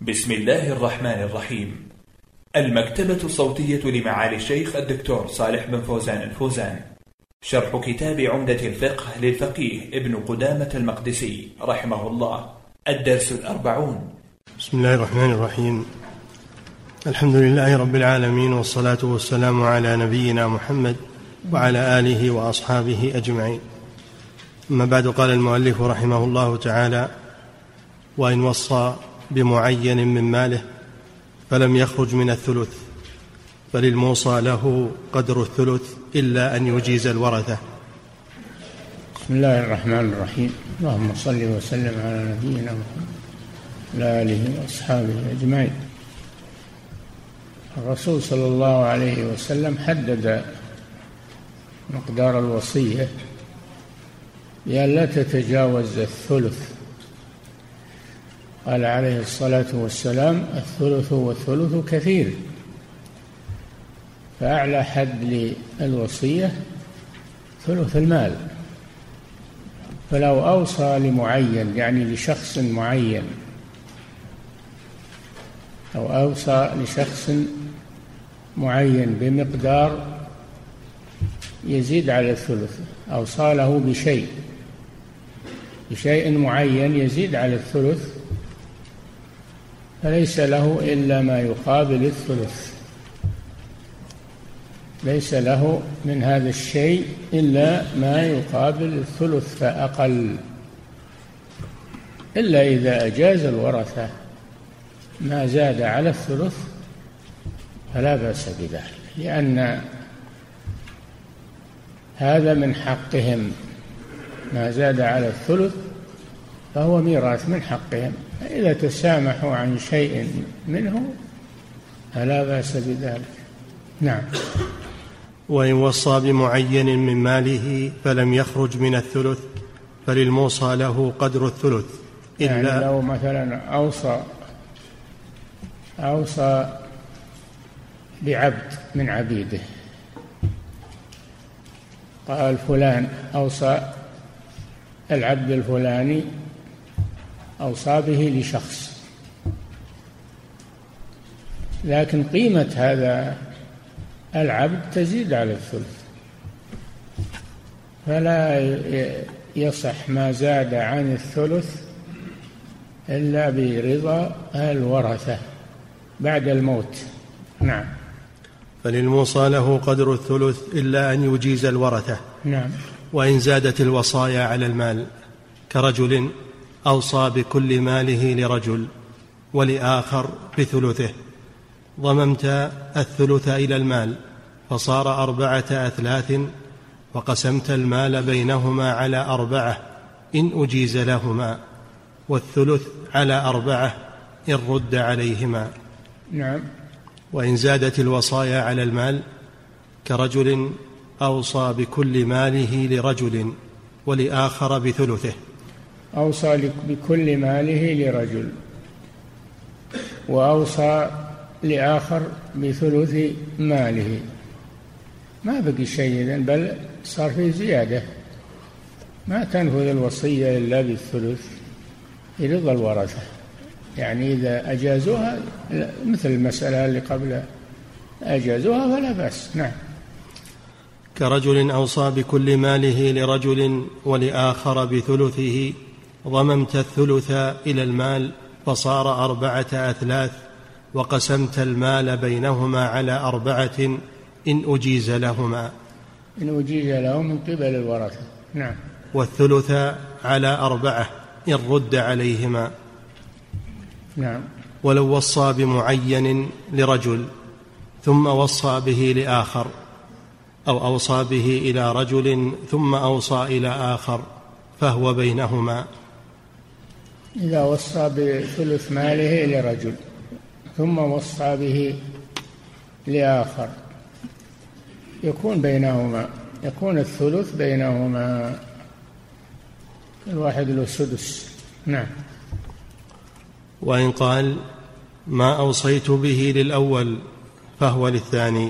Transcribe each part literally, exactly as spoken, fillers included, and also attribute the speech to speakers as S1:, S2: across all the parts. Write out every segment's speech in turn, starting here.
S1: بسم الله الرحمن الرحيم. المكتبة الصوتية لمعالي الشيخ الدكتور صالح بن فوزان الفوزان. شرح كتاب عمدة الفقه للفقيه ابن قدامة المقدسي رحمه الله. الدرس الأربعون.
S2: بسم الله الرحمن الرحيم. الحمد لله رب العالمين، والصلاة والسلام على نبينا محمد وعلى آله وأصحابه أجمعين. أما بعد، قال المؤلف رحمه الله تعالى: وإن وصى بمعين من ماله فلم يخرج من الثلث فللموصى له قدر الثلث إلا أن يجيز الورثة.
S3: بسم الله الرحمن الرحيم. اللهم صل وسلم على نبينا محمد وعلى آله وأصحابه أجمعين. الرسول صلى الله عليه وسلم حدد مقدار الوصية بأن لا تتجاوز الثلث. قال عليه الصلاة والسلام: الثلث والثلث كثير. فأعلى حد للوصية ثلث المال. فلو أوصى لمعين، يعني لشخص معين، أو أوصى لشخص معين بمقدار يزيد على الثلث، أوصى له بشيء بشيء معين يزيد على الثلث، فليس له إلا ما يقابل الثلث. ليس له من هذا الشيء إلا ما يقابل الثلث فأقل، إلا إذا أجاز الورثة ما زاد على الثلث فلا بأس بذلك، لأن هذا من حقهم. ما زاد على الثلث فهو ميراث من حقهم، فإذا تسامحوا عن شيء منه فلا بأس بذلك. نعم.
S2: وإن وصى بمعين من ماله فلم يخرج من الثلث فللموصى له قدر الثلث إلا
S3: يعني لو مثلا أوصى أوصى بعبد من عبيده، قال فلان أوصى العبد الفلاني أوصى به لشخص، لكن قيمة هذا العبد تزيد على الثلث، فلا يصح ما زاد عن الثلث إلا برضا الورثة بعد الموت. نعم.
S2: فللموصى له قدر الثلث إلا أن يجيز الورثة.
S3: نعم.
S2: وإن زادت الوصايا على المال، كرجل أوصى بكل ماله لرجل ولآخر بثلثه، ضممت الثلث إلى المال فصار أربعة أثلاث، وقسمت المال بينهما على أربعة إن أجيز لهما، والثلث على أربعة إن رد عليهما.
S3: نعم.
S2: وإن زادت الوصايا على المال، كرجل أوصى بكل ماله لرجل ولآخر بثلثه.
S3: أوصى بكل ماله لرجل وأوصى لآخر بثلث ماله، ما بقي شيء إذن، بل صار فيه زيادة. ما تنفذ الوصية إلا بالثلث برضا الورثة، يعني إذا أجازوها مثل المسألة اللي قبل أجازوها فلا بأس. نعم.
S2: كرجل أوصى بكل ماله لرجل ولآخر بثلثه، ضممت الثلث إلى المال فصار أربعة أثلاث، وقسمت المال بينهما على أربعة إن أجيز لهما
S3: إن أجيز لهم من قبل الورثة. نعم.
S2: والثلث على أربعة إن رد عليهما.
S3: نعم.
S2: ولو وصى بمعين لرجل ثم وصى به لآخر، أو أوصى به إلى رجل ثم أوصى إلى آخر، فهو بينهما.
S3: إذا وصى بثلث ماله لرجل ثم وصى به لآخر يكون بينهما، يكون الثلث بينهما، الواحد له سدس. نعم.
S2: وإن قال: ما أوصيت به للأول فهو للثاني،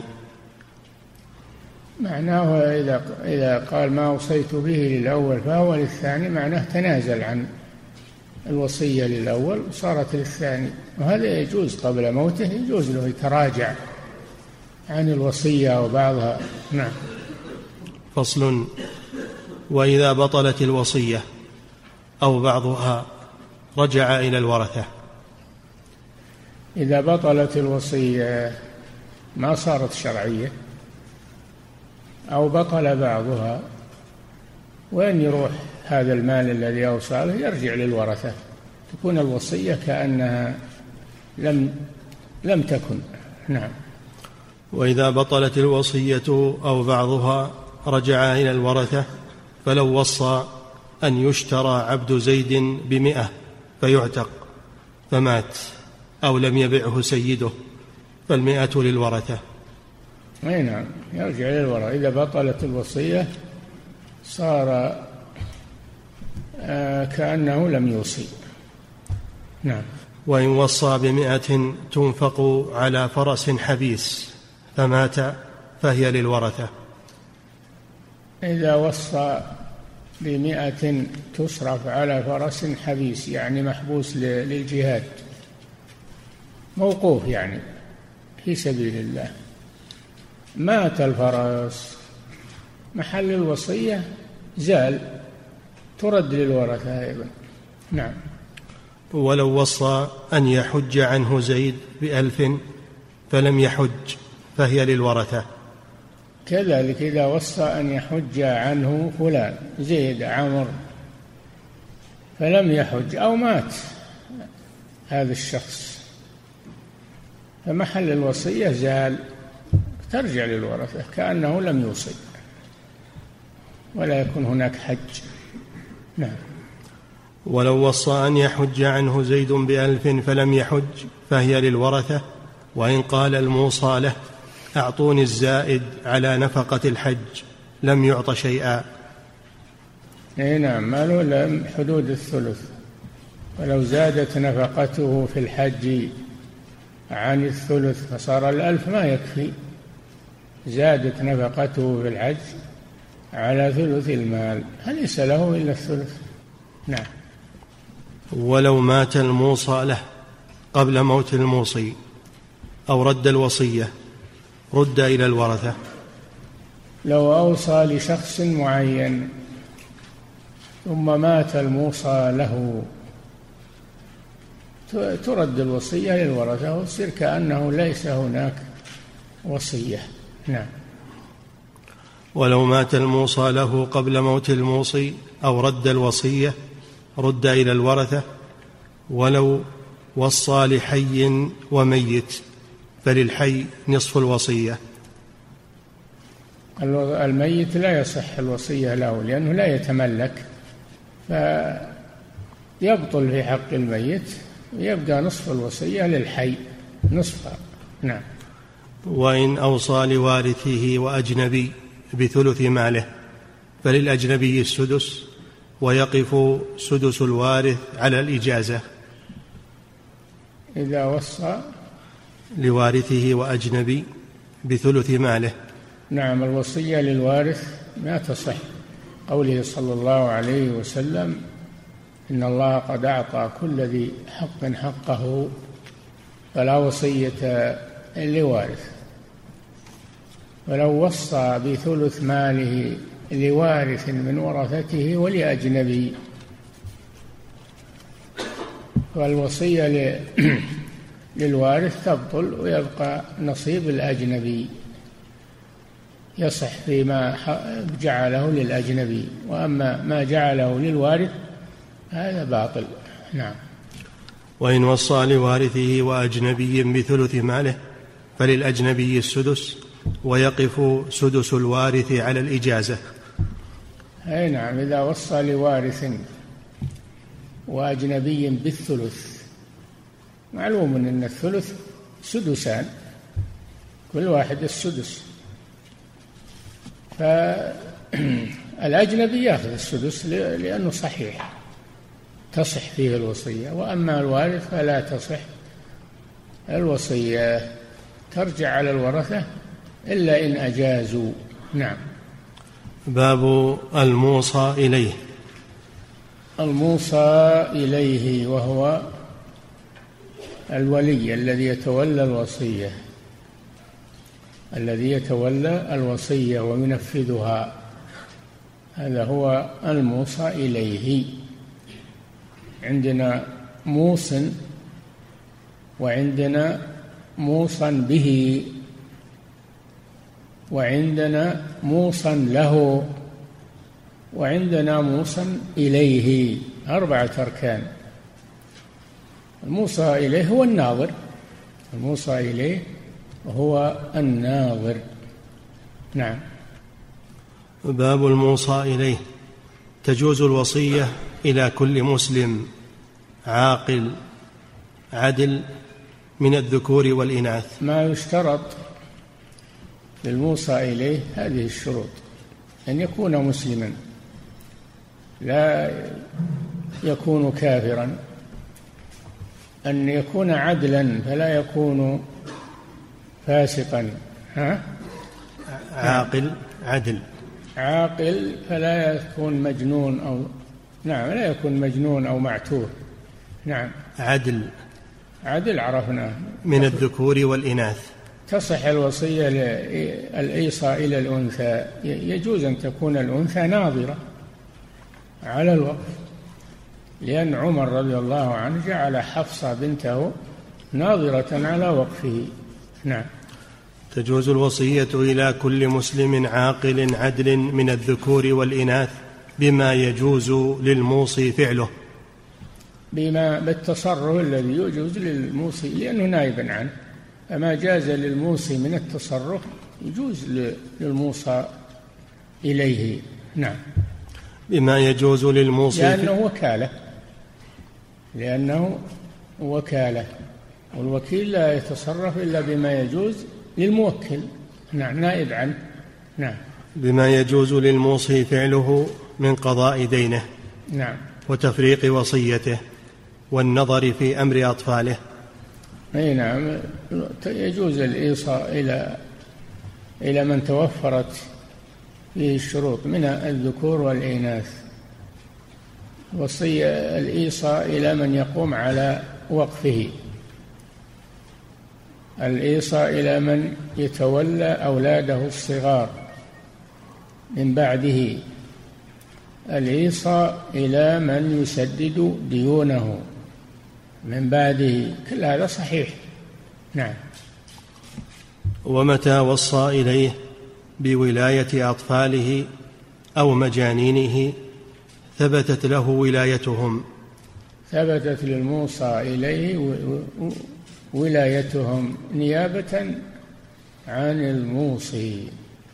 S3: معناه إذا إذا قال ما أوصيت به للأول فهو للثاني، معناه تنازل عن الوصية للأول وصارت للثاني، وهذا يجوز قبل موته، يجوز له يتراجع عن الوصية وبعضها. نعم.
S2: فصل: وإذا بطلت الوصية أو بعضها رجع إلى الورثة.
S3: إذا بطلت الوصية ما صارت شرعية أو بطل بعضها، وين يروح هذا المال الذي أوصى له؟ يرجع للورثة، تكون الوصية كأنها لم لم تكن. نعم.
S2: وإذا بطلت الوصية أو بعضها رجع إلى الورثة، فلو وصى أن يشترى عبد زيد بمئة فيعتق فمات أو لم يبعه سيده فالمئة للورثة.
S3: أي نعم، يرجع للورثة. إذا بطلت الوصية صار آه كأنه لم يوصي. نعم.
S2: وإن وصى بمئة تنفق على فرس حبيس فمات فهي للورثة.
S3: إذا وصى بمئة تصرف على فرس حبيس، يعني محبوس للجهاد، موقوف يعني في سبيل الله، مات الفرس، محل الوصية زال، ترد للورثة أيضا. نعم.
S2: ولو وصى أن يحج عنه زيد بألف فلم يحج فهي للورثة.
S3: كذلك إذا وصى أن يحج عنه فلان زيد عمر فلم يحج أو مات هذا الشخص، فمحل الوصية زال، ترجع للورثة كأنه لم يوصي ولا يكون هناك حج. نعم.
S2: ولو وصى أن يحج عنه زيد بألف فلم يحج فهي للورثة، وإن قال الموصى له أعطوني الزائد على نفقة الحج لم يعط شيئا.
S3: اي نعم، ما له إلا حدود الثلث، ولو زادت نفقته في الحج عن الثلث فصار الألف ما يكفي، زادت نفقته في الحج على ثلث المال فليس له إلا الثلث. نعم.
S2: ولو مات الموصى له قبل موت الموصي أو رد الوصية رد إلى الورثة.
S3: لو أوصى لشخص معين ثم مات الموصى له ترد الوصية للورثة ويصير كأنه ليس هناك وصية. نعم.
S2: ولو مات الموصى له قبل موت الموصي أو رد الوصية رد إلى الورثة. ولو وصى لحي وميت فللحي نصف الوصية.
S3: الميت لا يصح الوصية له لأنه لا يتملك، فيبطل في حق الميت ويبقى نصف الوصية للحي نصفها. نعم.
S2: وإن أوصى لوارثه وأجنبي بثلث ماله فللأجنبي السدس ويقف سدس الوارث على الإجازة.
S3: إذا وصى
S2: لوارثه وأجنبي بثلث ماله.
S3: نعم، الوصية للوارث ما تصح، قوله صلى الله عليه وسلم إن الله قد أعطى كل ذي حق حقه فلا وصية لوارث. ولو وصى بثلث ماله لوارث من ورثته ولأجنبي والوصية للوارث تبطل ويبقى نصيب الأجنبي، يصح فيما جعله للأجنبي، وأما ما جعله للوارث هذا باطل. نعم.
S2: وإن وصى لوارثه وأجنبي بثلث ماله فللأجنبي السدس ويقف سدس الوارث على الإجازة.
S3: أي نعم، إذا وصى لوارث وأجنبي بالثلث، معلوم أن الثلث سدسان كل واحد السدس، فالأجنبي يأخذ السدس لأنه صحيح تصح فيه الوصية، وأما الوارث فلا تصح الوصية، ترجع على الورثة إلا إن أجازوا. نعم.
S2: باب الموصى إليه.
S3: الموصى إليه وهو الولي الذي يتولى الوصية الذي يتولى الوصية وينفذها، هذا هو الموصى إليه. عندنا موص وعندنا موصى به وعندنا موصى له وعندنا موصى إليه، أربعة أركان. الموصى إليه هو الناظر، الموصى إليه هو الناظر. نعم.
S2: باب الموصى إليه. تجوز الوصية إلى كل مسلم عاقل عدل من الذكور والإناث.
S3: ما يشترط للموصى إليه هذه الشروط: أن يكون مسلما، لا يكون كافرا، أن يكون عدلا فلا يكون فاسقا، ها؟
S2: عاقل عدل
S3: عاقل فلا يكون مجنون أو نعم لا يكون مجنون أو معتوه. نعم.
S2: عدل
S3: عدل عرفناه.
S2: من الذكور والإناث.
S3: تصح الوصية الإيصاء إلى الأنثى، يجوز أن تكون الأنثى ناظرة على الوقف، لأن عمر رضي الله عنه جعل حفصة بنته ناظرة على وقفه. نعم.
S2: تجوز الوصية إلى كل مسلم عاقل عدل من الذكور والإناث بما يجوز للموصي فعله،
S3: بما بالتصرف الذي يجوز للموصي لأنه نائبا عنه، فما جاز للموصي من التصرف يجوز للموصى إليه. نعم.
S2: بما يجوز للموصي
S3: لأنه وكالة لأنه وكالة والوكيل لا يتصرف إلا بما يجوز للموكل. نعم. نائب عنه. نعم.
S2: بما يجوز للموصي فعله من قضاء دينه.
S3: نعم.
S2: وتفريق وصيته والنظر في أمر أطفاله.
S3: أي نعم. يجوز الإيصاء إلى إلى من توفرت فيه الشروط من الذكور والإناث. وصية الإيصاء إلى من يقوم على وقفه، الإيصاء إلى من يتولى أولاده الصغار من بعده، الإيصاء إلى من يسدد ديونه من بعده، كل هذا صحيح. نعم.
S2: ومتى وصى إليه بولاية أطفاله أو مجانينه ثبتت له ولايتهم.
S3: ثبتت للموصى إليه ولايتهم نيابة عن الموصي،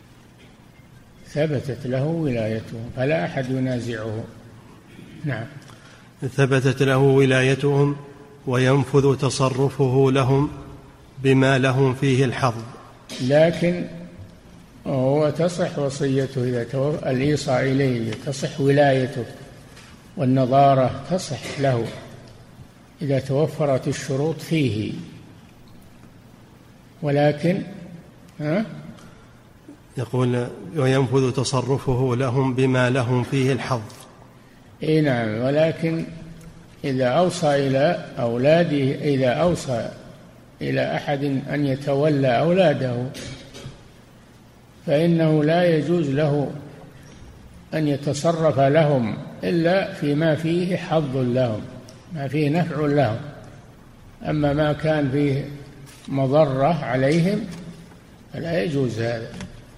S3: ثبتت له ولايتهم فلا أحد ينازعه. نعم.
S2: ثبتت له ولايتهم وينفذ تصرفه لهم بما لهم فيه الحظ.
S3: لكن هو تصح وصيته إذا توفى الإيصاء إليه، تصح ولايته والنظارة تصح له إذا توفرت الشروط فيه، ولكن ها
S2: يقول وينفذ تصرفه لهم بما لهم فيه الحظ.
S3: اي نعم. ولكن إذا أوصى إلى أولاده، إذا أوصى إلى أحد أن يتولى أولاده فإنه لا يجوز له أن يتصرف لهم إلا فيما فيه حظ لهم، ما فيه نفع لهم. أما ما كان فيه مضرة عليهم فلا يجوز هذا،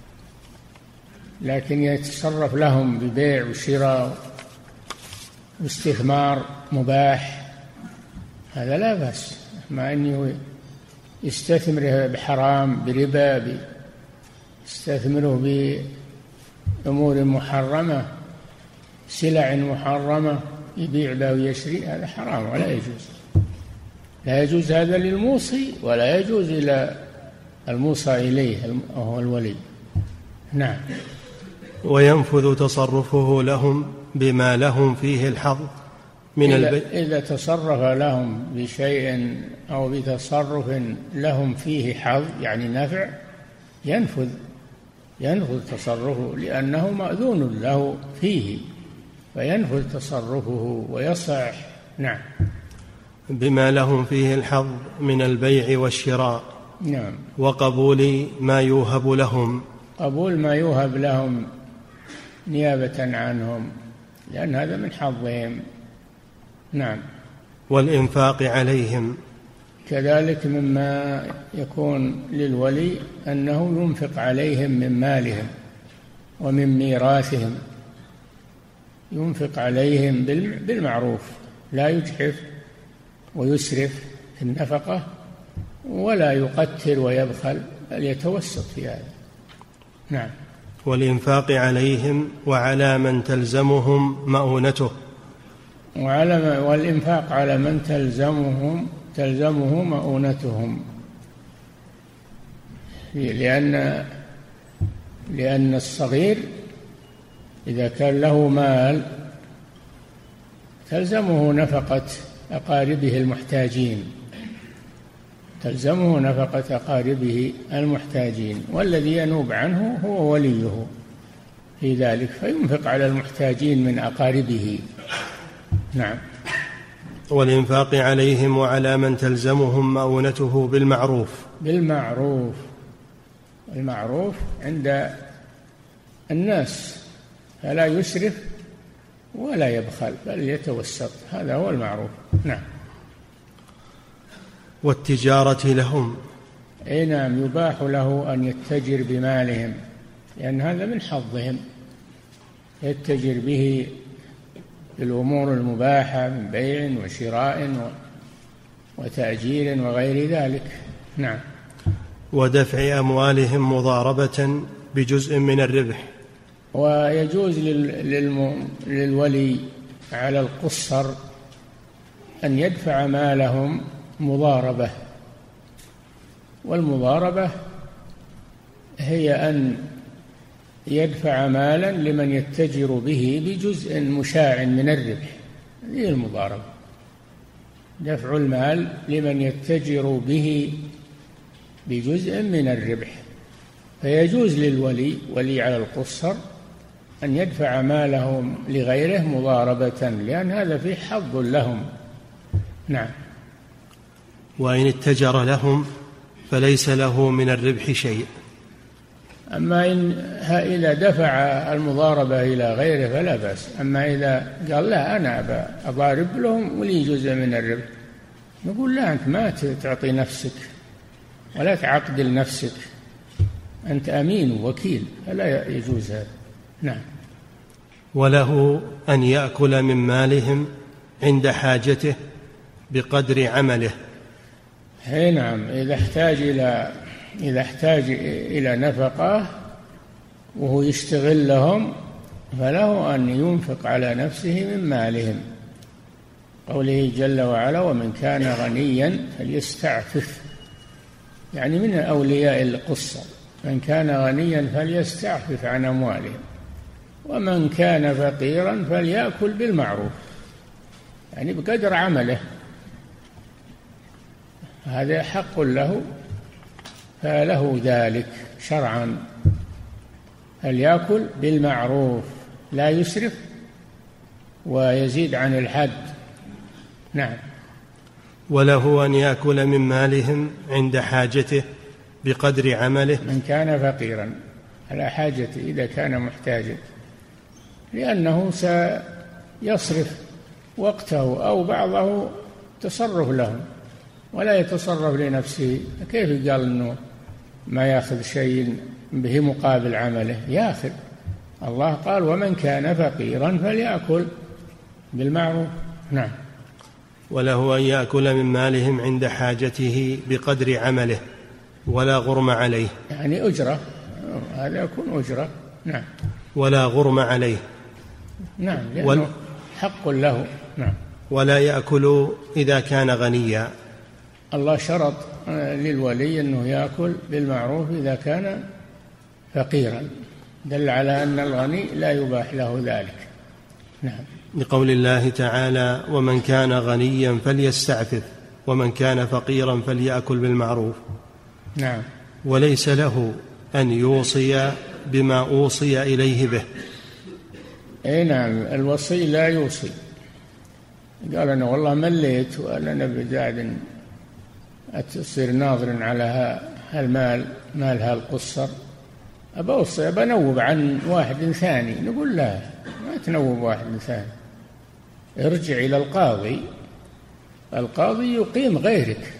S3: لكن يتصرف لهم ببيع وشراء واستثمار مباح هذا لا بأس، مع أنه يستثمره بحرام بربا، يستثمره بأمور محرمة، سلع محرمة يبيع به ويشري، هذا حرام ولا يجوز. لا يجوز هذا للموصي ولا يجوز إلى الموصى إليه وهو الولي. نعم.
S2: وينفذ تصرفه لهم بما لهم فيه الحظ من البيت.
S3: إذا تصرف لهم بشيء أو بتصرف لهم فيه حظ يعني نفع ينفذ ينفذ تصرفه لأنه مأذون له فيه. فينفذ تصرفه ويصح. نعم.
S2: بما لهم فيه الحظ من البيع والشراء.
S3: نعم.
S2: وقبول ما يوهب لهم.
S3: قبول ما يوهب لهم نيابة عنهم، لأن هذا من حظهم. نعم.
S2: والإنفاق عليهم.
S3: كذلك مما يكون للولي أنه ينفق عليهم من مالهم ومن ميراثهم، ينفق عليهم بالمعروف، لا يجحف ويسرف في النفقة ولا يقتر ويبخل، بل يتوسط في هذا. نعم.
S2: والإنفاق عليهم وعلى من تلزمهم مؤونته.
S3: وعلى والإنفاق على من تلزمهم تلزمه مؤونتهم، لأن لأن الصغير إذا كان له مال تلزمه نفقة أقاربه المحتاجين، تلزمه نفقة أقاربه المحتاجين، والذي ينوب عنه هو وليه في ذلك، فينفق على المحتاجين من أقاربه. نعم.
S2: والإنفاق عليهم وعلى من تلزمهم مؤونته بالمعروف.
S3: بالمعروف، المعروف عند الناس، فلا يسرف ولا يبخل بل يتوسط، هذا هو المعروف. نعم.
S2: والتجارة لهم.
S3: أي نعم، يباح له أن يتجر بمالهم، لأن هذا من حظهم، يتجر به بالأمور المباحة من بيع وشراء وتأجير وغير ذلك. نعم.
S2: ودفع أموالهم مضاربة بجزء من الربح.
S3: ويجوز للولي على القصر أن يدفع مالهم مضاربة، والمضاربة هي أن يدفع مالا لمن يتجر به بجزء مشاع من الربح، هذه المضاربة، دفع المال لمن يتجر به بجزء من الربح. فيجوز للولي ولي على القصر أن يدفع مالهم لغيره مضاربة، لأن هذا فيه حظ لهم. نعم.
S2: وإن اتجر لهم فليس له من الربح شيء.
S3: أما إن إذا دفع المضاربة إلى غيره فلا بأس، أما إذا قال لا أنا أضارب لهم ولي جزء من الربح، نقول لا، أنت ما تعطي نفسك ولا تعقد لنفسك، أنت أمين ووكيل، فلا يجوز هذا. نعم.
S2: وله أن يأكل من مالهم عند حاجته بقدر عمله.
S3: هي نعم، إذا احتاج إلى إذا احتاج إلى نفقة وهو يشتغل لهم فله أن ينفق على نفسه من مالهم، قوله جل وعلا: ومن كان غنيا فليستعفف، يعني من أولياء القصة، من كان غنيا فليستعفف عن أموالهم، ومن كان فقيرا فليأكل بالمعروف، يعني بقدر عمله، هذا حق له فله ذلك شرعا، فليأكل بالمعروف لا يسرف ويزيد عن الحد. نعم.
S2: وله أن يأكل من مالهم عند حاجته بقدر عمله.
S3: من كان فقيرا على حاجته إذا كان محتاجا، لأنه سيصرف وقته أو بعضه تصرف له ولا يتصرف لنفسه، كيف قال أنه ما يأخذ شيء به مقابل عمله؟ يأخذ. الله قال: ومن كان فقيرا فليأكل بالمعروف. نعم.
S2: وله أن يأكل من مالهم عند حاجته بقدر عمله ولا غرم عليه،
S3: يعني أجرة، هذا يكون أجرة. نعم.
S2: ولا غرم عليه.
S3: نعم، لأنه وال... حق له. نعم.
S2: ولا يأكل إذا كان غنيا.
S3: الله شرط للولي أنه يأكل بالمعروف إذا كان فقيرا، دل على أن الغني لا يباح له ذلك. نعم.
S2: لقول الله تعالى: ومن كان غنيا فليستعفف ومن كان فقيرا فليأكل بالمعروف.
S3: نعم.
S2: وليس له أن يوصي بما أوصي إليه به.
S3: اي نعم، الوصي لا يوصي. قال أنا والله مليت وأنا نبي قاعد أتصير ناظر على هالمال، مال هالقصر، أبى أوصي، أبى أنوب عن واحد ثاني. نقول لا، ما تنوب واحد ثاني، ارجع إلى القاضي، القاضي يقيم غيرك،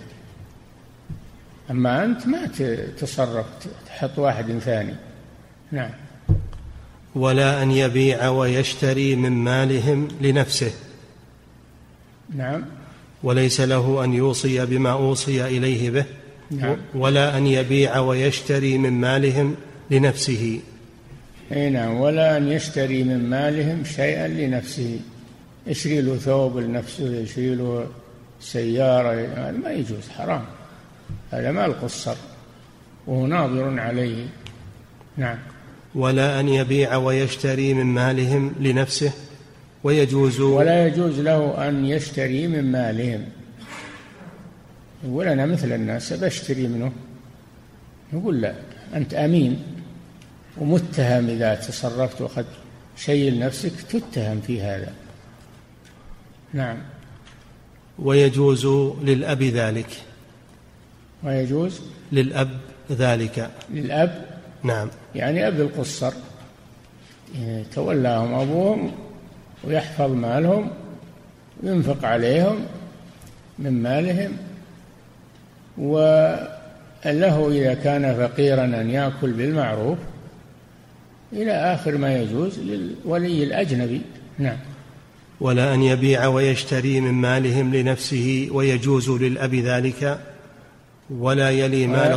S3: أما أنت ما تتصرف تحط واحد ثاني. نعم.
S2: ولا أن يبيع ويشتري من مالهم لنفسه.
S3: نعم.
S2: وليس له أن يوصي بما أوصي إليه به.
S3: نعم.
S2: ولا أن يبيع ويشتري من مالهم لنفسه.
S3: أي نعم، ولا أن يشتري من مالهم شيئا لنفسه، يشري له ثوب لنفسه، يشري له سيارة، هذا ما يجوز، حرام، هذا مال قصر وهو ناظر عليه. نعم.
S2: ولا أن يبيع ويشتري من مالهم لنفسه، ويجوز
S3: ولا يجوز له أن يشتري من مالهم. يقول أنا مثل الناس بشتري منه، نقول لا، أنت أمين ومتهم إذا تصرفت وأخذت شيء لنفسك، تتهم في هذا. نعم.
S2: ويجوز للأب ذلك.
S3: ويجوز
S2: للأب ذلك.
S3: للأب.
S2: نعم.
S3: يعني أب القصر تولاهم أبوهم ويحفظ مالهم وينفق عليهم من مالهم، وله إذا كان فقيرا أن يأكل بالمعروف إلى آخر ما يجوز للولي الأجنبي. نعم.
S2: ولا أن يبيع ويشتري من مالهم لنفسه، ويجوز للأب ذلك. ولا يلي مال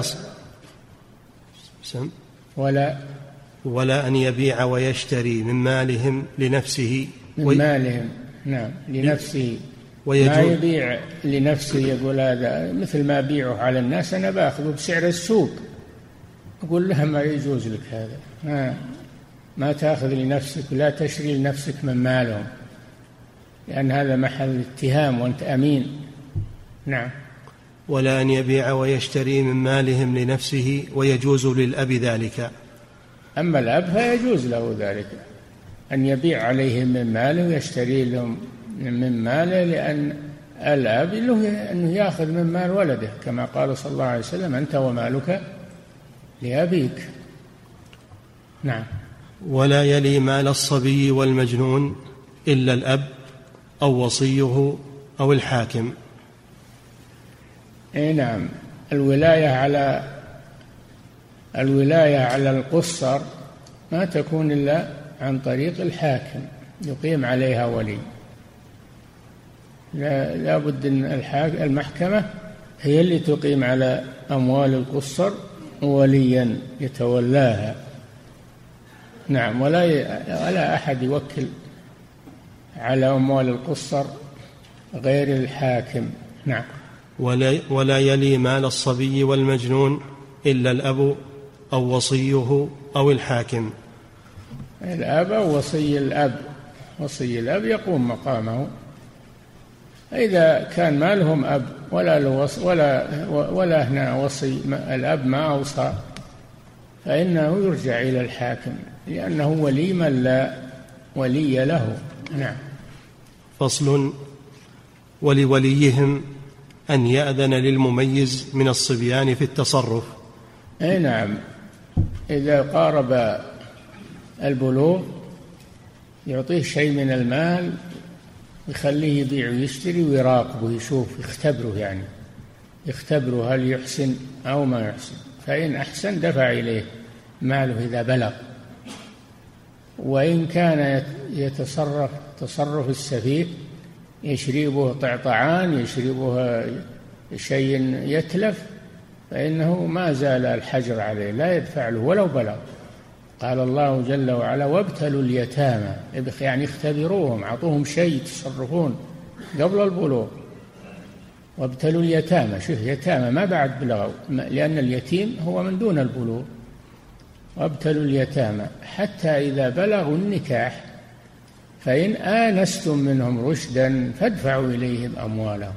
S2: سم
S3: ولا
S2: ولا أن يبيع ويشتري من مالهم لنفسه،
S3: من وي... مالهم. نعم، لنفسه.
S2: ويجوز...
S3: ما يبيع لنفسه، يقول هذا مثل ما أبيعه على الناس، أنا بأخذه بسعر السوق، أقول لها ما يجوز لك هذا، ما, ما تأخذ لنفسك، لا تشري لنفسك من مالهم، لأن هذا محل اتهام وأنت أمين. نعم.
S2: ولا أن يبيع ويشتري من مالهم لنفسه، ويجوز للأب ذلك.
S3: أما الأب فيجوز له ذلك، أن يبيع عليهم من ماله ويشتري لهم من ماله، لأن الأب له أنه يأخذ من مال ولده، كما قال صلى الله عليه وسلم أنت ومالك لأبيك. نعم.
S2: ولا يلي مال الصبي والمجنون إلا الأب أو وصيه أو الحاكم.
S3: اي نعم. الولاية على الولاية على القصر ما تكون إلا عن طريق الحاكم، يقيم عليها ولي. لا, لا بد أن المحكمة هي اللي تقيم على أموال القصر وليا يتولاها. نعم. ولا ولا أحد يوكل على أموال القصر غير الحاكم. نعم.
S2: ولا, ولا يلي مال الصبي والمجنون إلا الأب أو وصيه أو الحاكم.
S3: الأب أو وصي الأب، وصي الأب يقوم مقامه. إذا كان ما لهم أب ولا ولا ولا هنا وصي، الأب ما أوصى، فإنه يرجع إلى الحاكم، لأنه ولي من لا ولي له. نعم.
S2: فصل. ولوليهم أن يأذن للمميز من الصبيان في التصرف.
S3: أي نعم. إذا قارب البلوغ يعطيه شيء من المال، يخليه يبيع ويشتري ويراقبه، يشوف، يختبره، يعني يختبره هل يحسن أو ما يحسن، فإن أحسن دفع إليه ماله إذا بلغ. وإن كان يتصرف تصرف السفيه، يشربه طعطعان، يشربه شيء يتلف، فإنه ما زال الحجر عليه، لا يدفع له ولو بلغ. قال الله جل وعلا وابتلوا اليتامى، يعني اختبروهم، أعطوهم شيء يتصرفون قبل البلوغ. وابتلوا اليتامى، شوف يتامى ما بعد بلغوا، لأن اليتيم هو من دون البلوغ. وابتلوا اليتامى حتى إذا بلغوا النكاح، فإن آنستم منهم رشدا فادفعوا إليهم أموالهم.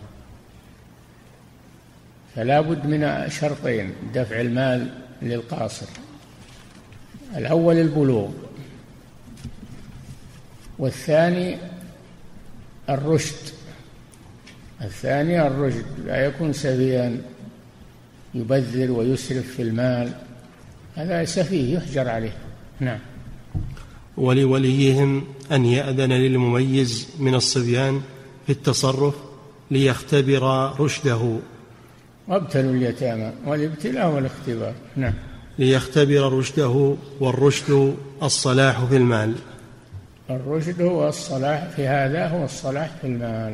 S3: فلا بد من شرطين دفع المال للقاصر: الأول البلوغ، والثاني الرشد الثاني الرشد لا يكون سفيها يبذر ويسرف في المال، هذا سفيه يحجر عليه. نعم.
S2: ولوليهم أن يأذن للمميز من الصبيان في التصرف ليختبر رشده.
S3: وابتلوا اليتامى، والابتلاء والاختبار. نعم.
S2: ليختبر رشده، والرشد الصلاح في المال.
S3: الرشد هو الصلاح في هذا، هو الصلاح في المال.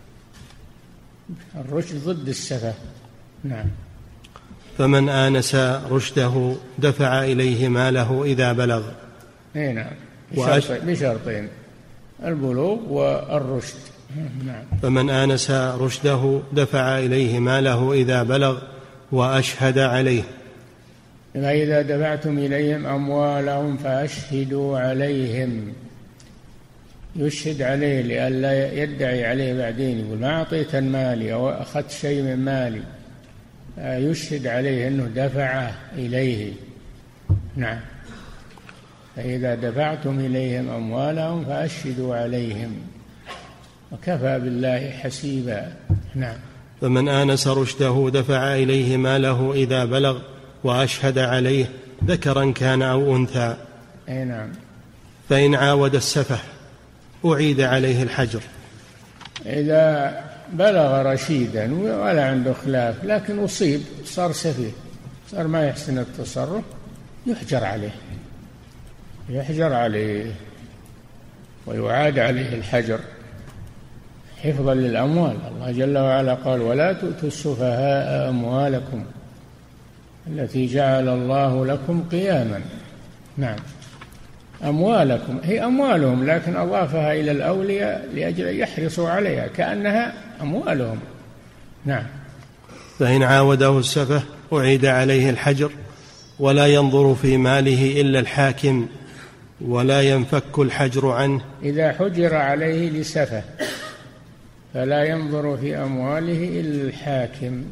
S3: الرشد ضد السفه. نعم.
S2: فمن آنس رشده دفع إليه ماله إذا بلغ.
S3: اي نعم، بشرطين, بشرطين البلوغ والرشد. نعم.
S2: فمن آنس رشده دفع إليه ماله إذا بلغ وأشهد عليه.
S3: فإذا دفعتم إليهم أموالهم فأشهدوا عليهم، يشهد عليه لئلا يدعي عليه بعدين يقول ما أعطيت مالي أو أخذت شيء من مالي، يشهد عليه أنه دفعه إليه. نعم. فإذا دفعتم إليهم أموالهم فأشهدوا عليهم وكفى بالله حسيبا. نعم.
S2: فمن آنس رشده دفع إليه ماله إذا بلغ وأشهد عليه ذكرا كان أو أنثى.
S3: أي نعم.
S2: فإن عاود السفه أعيد عليه الحجر.
S3: إذا بلغ رشيدا ولا عنده خلاف لكن أصيب صار سفيه، صار ما يحسن التصرف، يحجر عليه يحجر عليه ويعاد عليه الحجر حفظا للأموال. الله جل وعلا قال ولا تؤتوا السفهاء أموالكم التي جعل الله لكم قياما. نعم. أموالكم هي أموالهم لكن أضافها إلى الأولياء لأجل يحرصوا عليها كأنها أموالهم. نعم.
S2: فإن عاوده السفه أعيد عليه الحجر، ولا ينظر في ماله إلا الحاكم، ولا ينفك الحجر عنه.
S3: إذا حجر عليه لسفه فلا ينظر في أمواله إلا الحاكم.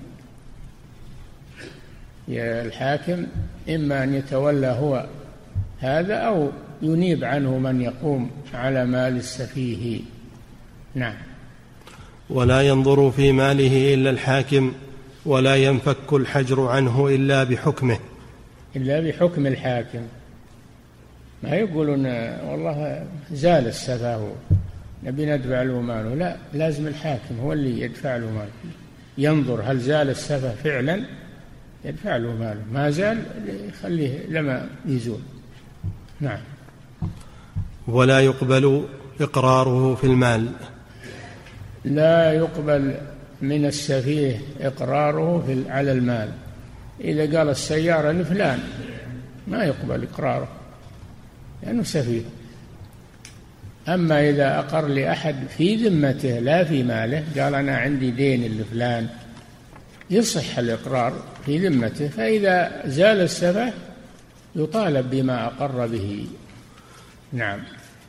S3: يا الحاكم إما أن يتولى هو هذا أو ينيب عنه من يقوم على مال السفيه. نعم.
S2: ولا ينظر في ماله إلا الحاكم، ولا ينفك الحجر عنه إلا بحكمه.
S3: إلا بحكم الحاكم، ما يقولون والله زال السفاه نبي ندفع له ماله، لا، لازم الحاكم هو اللي يدفع له ماله، ينظر هل زال السفه فعلا يدفع له ماله، ما زال يخليه لما يزول. نعم.
S2: ولا يقبل إقراره في المال.
S3: لا يقبل من السفيه إقراره في على المال. إذا قال السيارة لفلان ما يقبل إقراره لأنه سفيه. أما إذا أقر لأحد في ذمته لا في ماله، قال أنا عندي دين لفلان، يصح الإقرار في ذمته، فإذا زال السفه يطالب بما أقر به. نعم.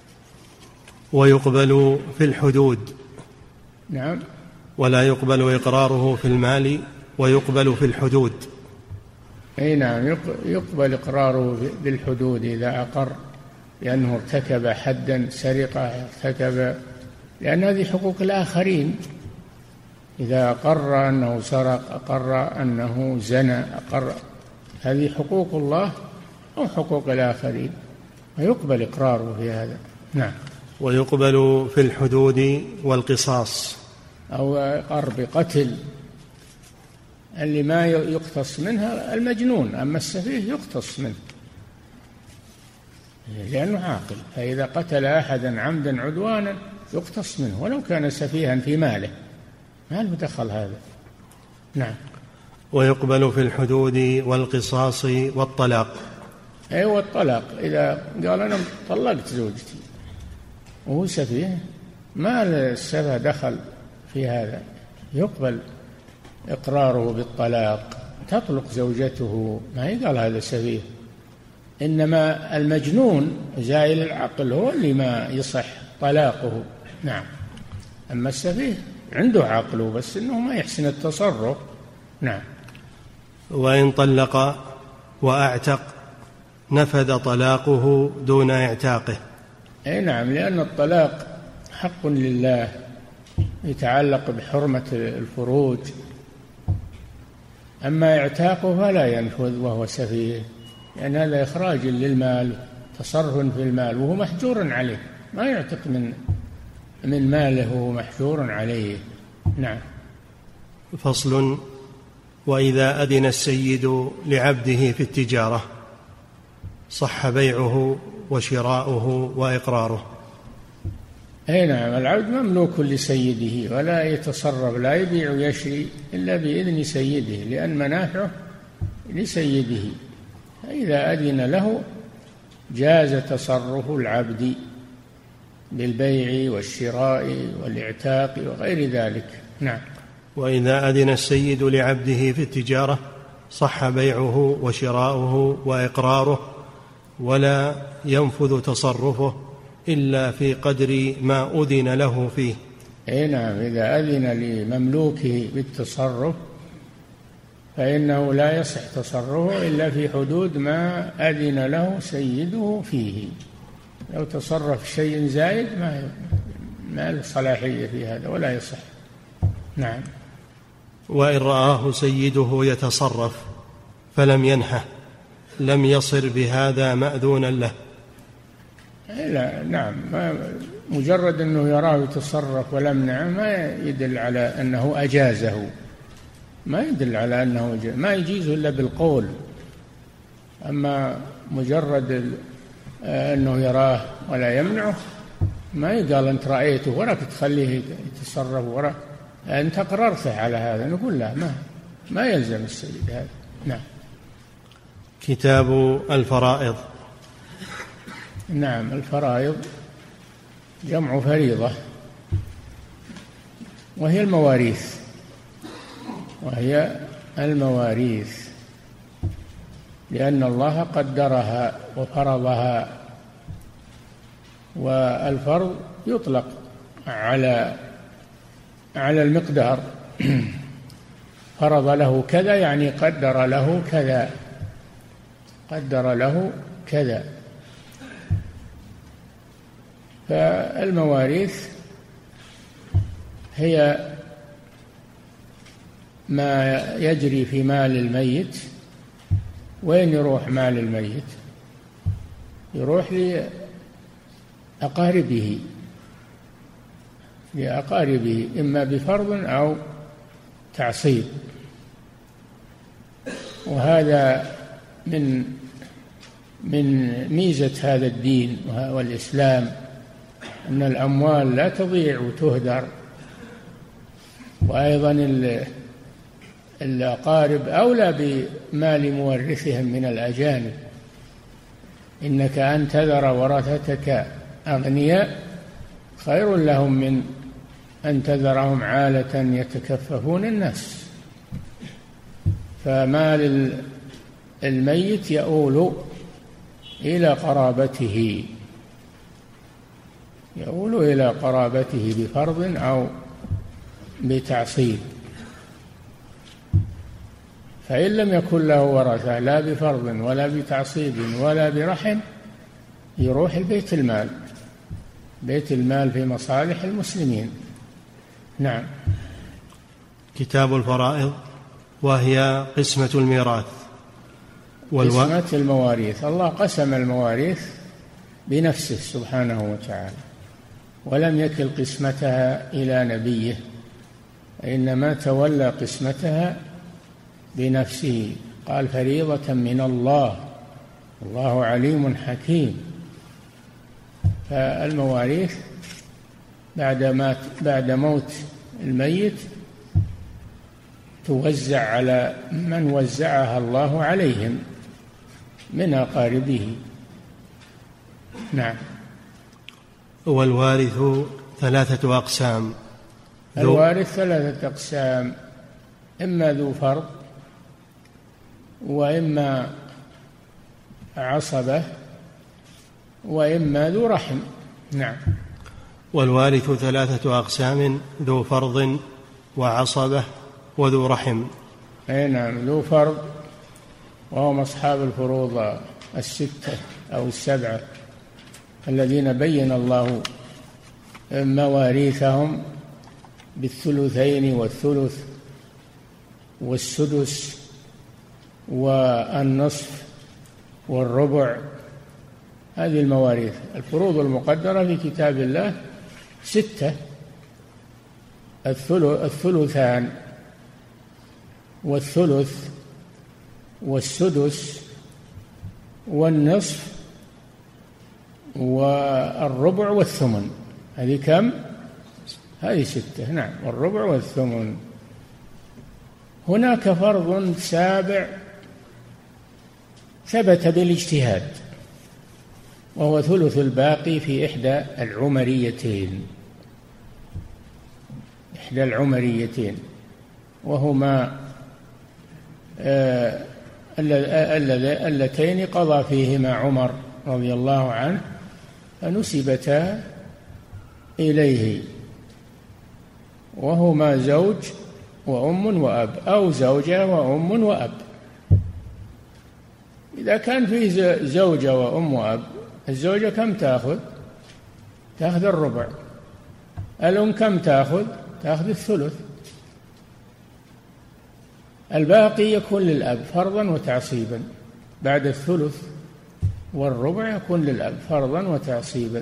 S2: ويقبل في الحدود.
S3: نعم.
S2: ولا يقبل إقراره في المال ويقبل في الحدود.
S3: أي نعم، يقبل إقراره بالحدود إذا أقر لأنه ارتكب حدا سرقة، ارتكب، لأن هذه حقوق الآخرين. إذا أقر أنه سرق، أقر أنه زنى، أقر، هذه حقوق الله أو حقوق الآخرين، ويقبل إقراره في هذا. نعم.
S2: ويقبل في الحدود والقصاص.
S3: أو أقر بقتل، اللي ما يقتص منها المجنون، أما السفيه يقتص منه لأنه عاقل، فإذا قتل أحدا عمدا عدوانا يقتص منه ولو كان سفيها في ماله، ما له دخل هذا. نعم.
S2: ويقبل في الحدود والقصاص والطلاق.
S3: أيوة الطلاق، إذا قال أنا طلقت زوجتي وهو سفيه ما السفه دخل في هذا، يقبل إقراره بالطلاق، تطلق زوجته، ما يقال هذا سفيه. إنما المجنون زائل العقل هو اللي ما يصح طلاقه. نعم. أما السفيه عنده عقله بس إنه ما يحسن التصرف. نعم.
S2: وإن طلق وأعتق نفذ طلاقه دون اعتاقه.
S3: أي نعم، لأن الطلاق حق لله يتعلق بحرمة الفروج، أما اعتاقه فلا ينفذ وهو سفيه، لأن يعني هذا إخراج للمال، تصرف في المال، وهو محجور عليه، ما يعتق من من ماله وهو محجور عليه. نعم.
S2: فصل: وإذا أذن السيد لعبده في التجارة صح بيعه وشراؤه وإقراره.
S3: أي نعم، العبد مملوك لسيده ولا يتصرف، لا يبيع ويشري إلا بإذن سيده، لأن منافعه لسيده. فإذا أذن له جاز تصرف العبد بالبيع والشراء والاعتاق وغير ذلك. نعم.
S2: وإذا أذن السيد لعبده في التجارة صح بيعه وشراؤه وإقراره، ولا ينفذ تصرفه إلا في قدر ما أذن له فيه.
S3: أي نعم، إذا أذن لمملوكه بالتصرف فإنه لا يصح تصرفه إلا في حدود ما أذن له سيده فيه. لو تصرف شيء زائد ما ما له صلاحية في هذا ولا يصح. نعم.
S2: وإن رآه سيده يتصرف فلم ينهه لم يصر بهذا مأذونا له.
S3: لا، نعم، ما مجرد أنه يراه يتصرف ولم نعم ما يدل على أنه أجازه، ما يدل على أنه أجازه. ما يجيزه إلا بالقول. أما مجرد أنه يراه ولا يمنعه ما يقال أنت رأيته وراك تخليه يتصرف وراك، أنت قررته على هذا، نقول لا، ما ما يلزم السيد هذا. نعم.
S2: كتاب الفرائض.
S3: نعم، الفرائض جمع فريضة، وهي المواريث وهي المواريث لأن الله قدرها وفرضها، والفرض يطلق على على المقدار. فرض له كذا يعني قدر له كذا، قدر له كذا. فالمواريث هي ما يجري في مال الميت. وين يروح مال الميت؟ يروح لأقاربه لأقاربه إما بفرض أو تعصيب. وهذا من من ميزة هذا الدين والإسلام، أن الأموال لا تضيع وتهدر. وأيضا الأقارب أولى بمال مورثهم من الأجانب. إنك أن تذر ورثتك أغنياء خير لهم من أن تذرهم عالة يتكففون الناس. فمال الميت يؤول إلى قرابته يؤول إلى قرابته بفرض أو بتعصيب. فإن لم يكن له ورثة لا بفرض ولا بتعصيب ولا برحم يروح البيت المال بيت المال في مصالح المسلمين. نعم.
S2: كتاب الفرائض وهي قسمة الميراث
S3: والو... قسمة المواريث. الله قسم المواريث بنفسه سبحانه وتعالى، ولم يكل قسمتها إلى نبيه، إنما تولى قسمتها بنفسه. قال فريضة من الله والله عليم حكيم. فالمواريث بعد ما بعد موت الميت توزع على من وزعها الله عليهم من أقاربه. نعم.
S2: والوارث ثلاثة أقسام.
S3: الوارث ثلاثة أقسام: إما ذو فرض، وإما عصبة، وإما ذو رحم. نعم.
S2: والوارث ثلاثة أقسام: ذو فرض وعصبة وذو رحم.
S3: أي نعم، ذو فرض وهم أصحاب الفروض الستة أو السبعة، الذين بين الله مواريثهم بالثلثين والثلث والسدس والنصف والربع. هذه المواريث الفروض المقدرة في كتاب الله ستة: الثلثان والثلث والسدس والنصف والربع والثمن. هذه كم؟ هذه ستة. نعم، والربع والثمن. هناك فرض سابع ثبت بالاجتهاد، وهو ثلث الباقي في إحدى العمريتين إحدى العمريتين وهما آه اللتين قضى فيهما عمر رضي الله عنه فنسبتا إليه، وهما زوج وأم وأب، أو زوجة وأم وأب. إذا كان فيه زوجة وأم وأب، الزوجة كم تأخذ؟ تأخذ الربع. الأم كم تأخذ؟ تأخذ الثلث. الباقي يكون للأب فرضا وتعصيبا. بعد الثلث والربع يكون للأب فرضا وتعصيبا.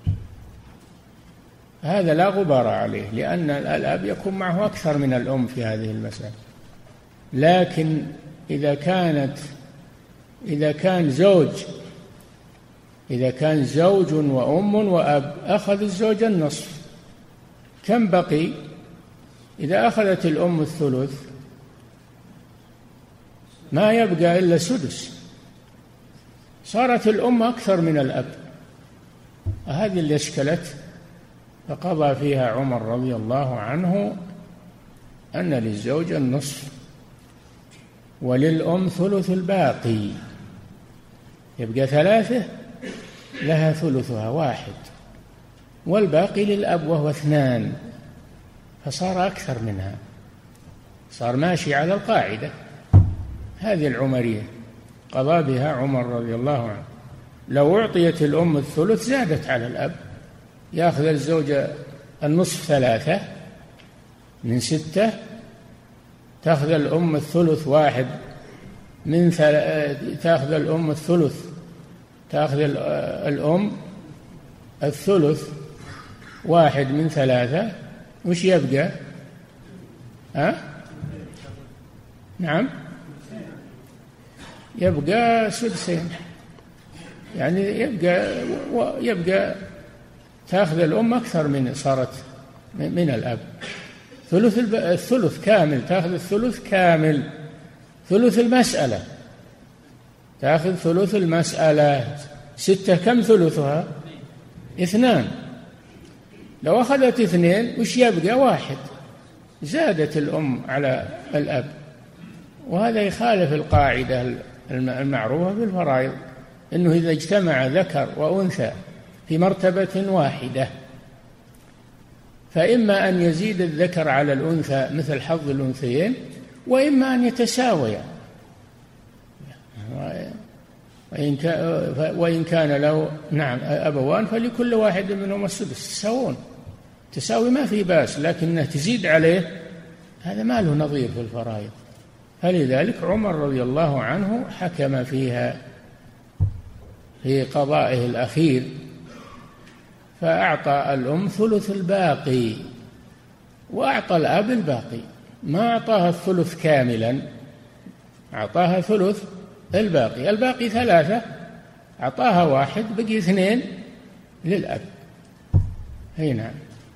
S3: هذا لا غبار عليه، لأن الأب يكون معه أكثر من الأم في هذه المسألة. لكن إذا كانت إذا كان زوج إذا كان زوج وأم وأب، أخذ الزوج النصف. كم بقي؟ إذا أخذت الأم الثلث ما يبقى إلا سدس، صارت الأم أكثر من الأب. هذه اللي أشكلت، فقضى فيها عمر رضي الله عنه أن للزوج النصف وللأم ثلث الباقي. يبقى ثلاثة لها ثلثها واحد، والباقي للأب وهو اثنان، فصار أكثر منها، صار ماشي على القاعدة. هذه العمرية قضى بها عمر رضي الله عنه. لو أعطيت الأم الثلث زادت على الأب، يأخذ الزوجة النصف ثلاثة من ستة، تأخذ الأم الثلث واحد من ثل... تأخذ الأم الثلث تأخذ الأم الثلث واحد من ثلاثة، وش يبقى؟ ها؟ نعم، يبقى سدسين، يعني يبقى يبقى تأخذ الأم أكثر من صارت من الأب. ثلث الثلث كامل، تأخذ الثلث كامل، ثلث المسألة، تأخذ ثلث المسألة. ستة كم ثلثها؟ اثنان. لو أخذت اثنين وش يبقى؟ واحد. زادت الأم على الأب، وهذا يخالف القاعدة المعروفة في الفرائض، أنه إذا اجتمع ذكر وأنثى في مرتبة واحدة فإما أن يزيد الذكر على الأنثى مثل حظ الأنثيين، وإما أن يتساويا، وإن كان, وإن كان له نعم أبوان فلكل واحد منهما السدس. تساوون تساوي ما في بأس، لكنه تزيد عليه هذا ما له نظير في الفرائض. فلذلك عمر رضي الله عنه حكم فيها في قضائه الأخير، فأعطى الأم ثلث الباقي وأعطى الأب الباقي، ما أعطاها الثلث كاملا، أعطاها ثلث الباقي. الباقي ثلاثة، أعطاها واحد، بقي اثنين للأب. هنا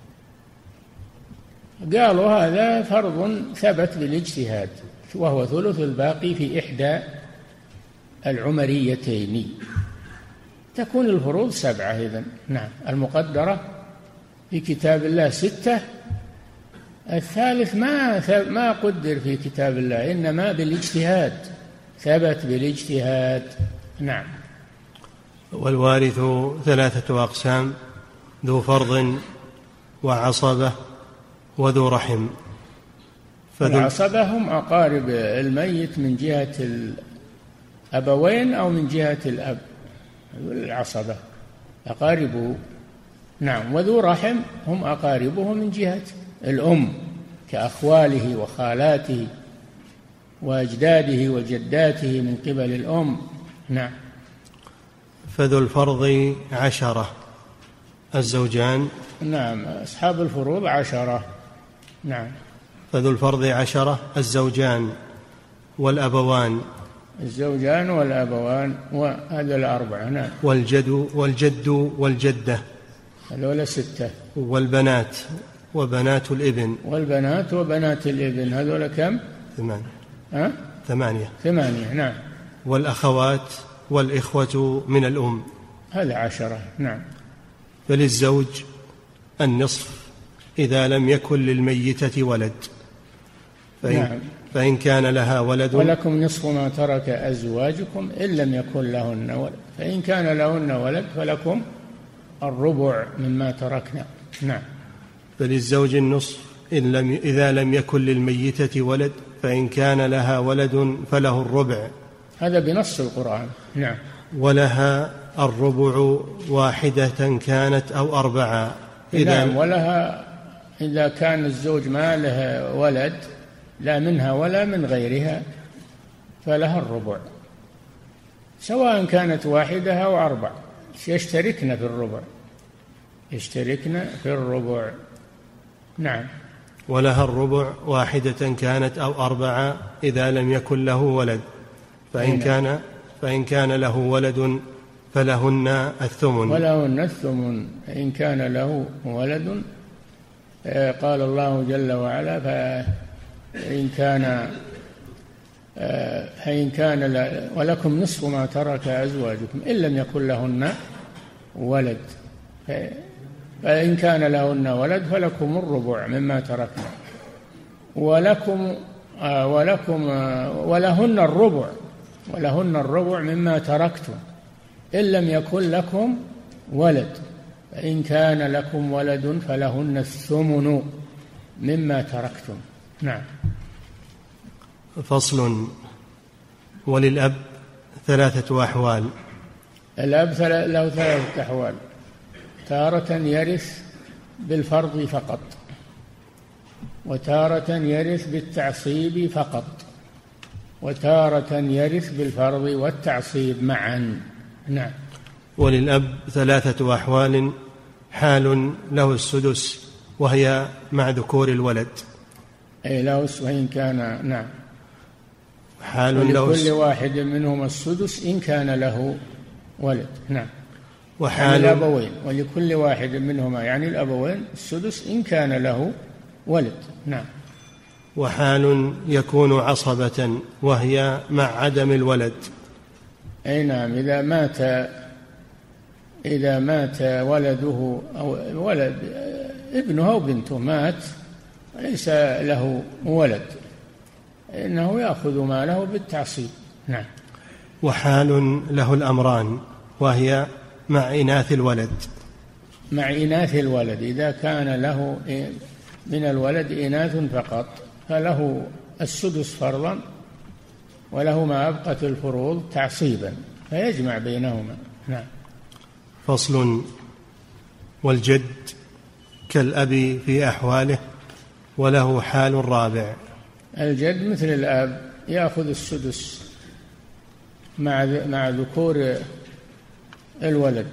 S3: قالوا هذا فرض ثبت بالاجتهاد، وهو ثلث الباقي في إحدى العمريتين. تكون الفروض سبعة إذن. نعم، المقدرة في كتاب الله ستة، الثالث ما ما قدر في كتاب الله، إنما بالاجتهاد، ثبت بالاجتهاد. نعم.
S2: والوارث ثلاثة أقسام: ذو فرض وعصبة وذو رحم.
S3: العصبة هم أقارب الميت من جهة الأبوين أو من جهة الأب، العصبة. أقاربه. نعم. وذو رحم هم أقاربه من جهة الأم كأخواله وخالاته وأجداده وجداته من قبل الأم. نعم.
S2: فذو الفرض عشرة الزوجان.
S3: نعم. أصحاب الفروض عشرة. نعم.
S2: فذو الفرض عشرة الزوجان والأبوان.
S3: الزوجان والأبوان وهذا الأربعة. نعم.
S2: والجد والجد والجدة
S3: هذولا ستة.
S2: والبنات وبنات الابن.
S3: والبنات وبنات الابن هذولا كم؟
S2: ثمانية.
S3: ها؟
S2: ثمانية.
S3: ثمانية. نعم.
S2: والأخوات والإخوة من الأم
S3: هذا عشرة. نعم.
S2: فللزوج النصف إذا لم يكن للميتة ولد، فإن,
S3: نعم.
S2: فإن كان لها ولد.
S3: ولكم نصف ما ترك أزواجكم إن لم يكن لهن ولد، فإن كان لهن ولد فلكم الربع مما تركنا. نعم.
S2: فللزوج النصف إن لم إذا لم يكن للميتة ولد، فإن كان لها ولد فله الربع.
S3: هذا بنص القرآن. نعم.
S2: ولها الربع واحدة كانت أو أربعة.
S3: إذا نعم. ولها إذا كان الزوج ما له ولد لا منها ولا من غيرها فلها الربع، سواء كانت واحدة أو أربع، يشتركن في الربع يشتركن في الربع. نعم.
S2: ولها الربع واحدة كانت أو أربعة إذا لم يكن له ولد، فإن كان فإن كان له ولد فلهن الثمن.
S3: ولهن الثمن إن كان له ولد. قال الله جل وعلا فإن كان فإن كان ولكم نصف ما ترك أزواجكم إن لم يكن لهن ولد، فإن كان لهن ولد فلكم الربع مما تركنا، ولكم ولكم ولهن الربع ولهن الربع مما تركتم إن لم يكن لكم ولد، فإن كان لكم ولد فلهن الثمن مما تركتم. نعم.
S2: فصل. وللأب ثلاثة أحوال.
S3: الأب له ثلاثة أحوال: تارة يرث بالفرض فقط، وتارة يرث بالتعصيب فقط، وتارة يرث بالفرض والتعصيب معا. نعم.
S2: وللأب ثلاثة أحوال: حال له السدس وهي مع ذكور الولد.
S3: أي له وإن كان. نعم.
S2: حال له
S3: ولكل واحد منهم السدس إن كان له ولد. نعم.
S2: وحال
S3: يعني الأبوين، ولكل واحد منهما يعني الأبوين السدس إن كان له ولد. نعم.
S2: وحال يكون عصبة وهي مع عدم الولد.
S3: أي نعم. إذا مات إذا مات ولده أو ولد ابنه أو بنته مات ليس له ولد، إنه يأخذ ماله بالتعصيب. نعم.
S2: وحال له الأمران وهي مع إناث الولد.
S3: مع إناث الولد، إذا كان له من الولد إناث فقط فله السدس فرضا وله ما أبقت الفروض تعصيبا، فيجمع بينهما. نعم.
S2: فصل. والجد كالأب في أحواله وله حال رابع.
S3: الجد مثل الأب يأخذ السدس مع مع ذكور الولد،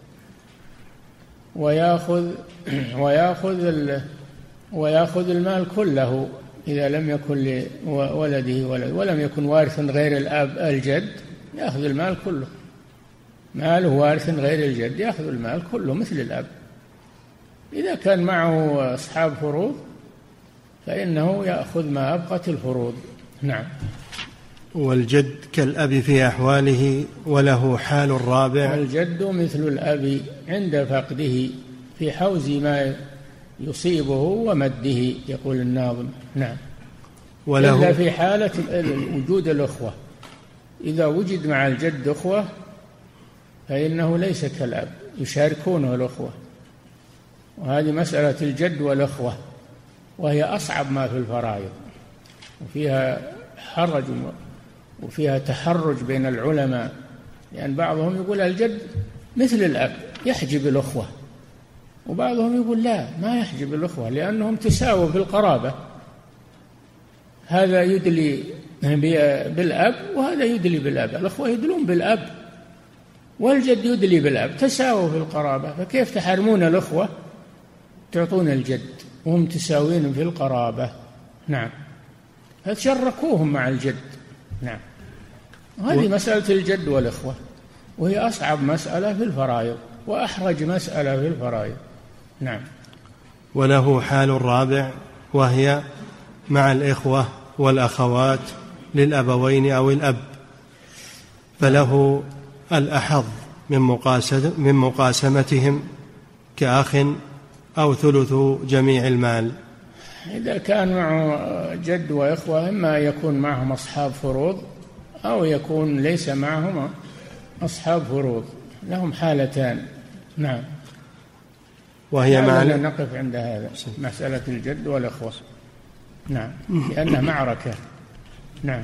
S3: ويأخذ ويأخذ ويأخذ المال كله إذا لم يكن لولده ولد ولم يكن وارثا غير الأب الجد، يأخذ المال كله. ماله وارث غير الجد يأخذ المال كله مثل الأب. إذا كان معه أصحاب فروض فإنه يأخذ ما أبقت الفروض. نعم.
S2: والجد كالأب في أحواله وله حال رابع.
S3: الجد مثل الأب عند فقده في حوز ما يصيبه ومده، يقول الناظم. نعم.
S2: وله
S3: إلا في حالة وجود الأخوة، إذا وجد مع الجد أخوة فإنه ليس كالأب، يشاركونه الأخوة، وهذه مسألة الجد والأخوة وهي أصعب ما في الفرائض، وفيها حرج وفيها تحرج بين العلماء، لأن بعضهم يقول الجد مثل الأب يحجب الأخوة، وبعضهم يقول لا ما يحجب الأخوة لأنهم تساووا في القرابة، هذا يدلي بالأب وهذا يدلي بالأب، الأخوة يدلون بالأب والجد يدلي بالأب، تساووا في القرابة، فكيف تحرمون الأخوة تعطون الجد وهم تساوين في القرابة؟ نعم، فتشركوهم مع الجد. نعم، وهذه و... مسألة الجد والإخوة، وهي أصعب مسألة في الفرائض وأحرج مسألة في الفرائض. نعم.
S2: وله حال رابع وهي مع الإخوة والأخوات للأبوين أو الأب، فله الأحظ من مقاسمتهم كأخ أو ثلث جميع المال.
S3: إذا كان معه جد وإخوة إما يكون معهم أصحاب فروض أو يكون ليس معهم أصحاب فروض، لهم حالتان. نعم.
S2: وهي مع
S3: نقف عند هذا مسألة الجد والإخوة. نعم، لأنها معركة. نعم.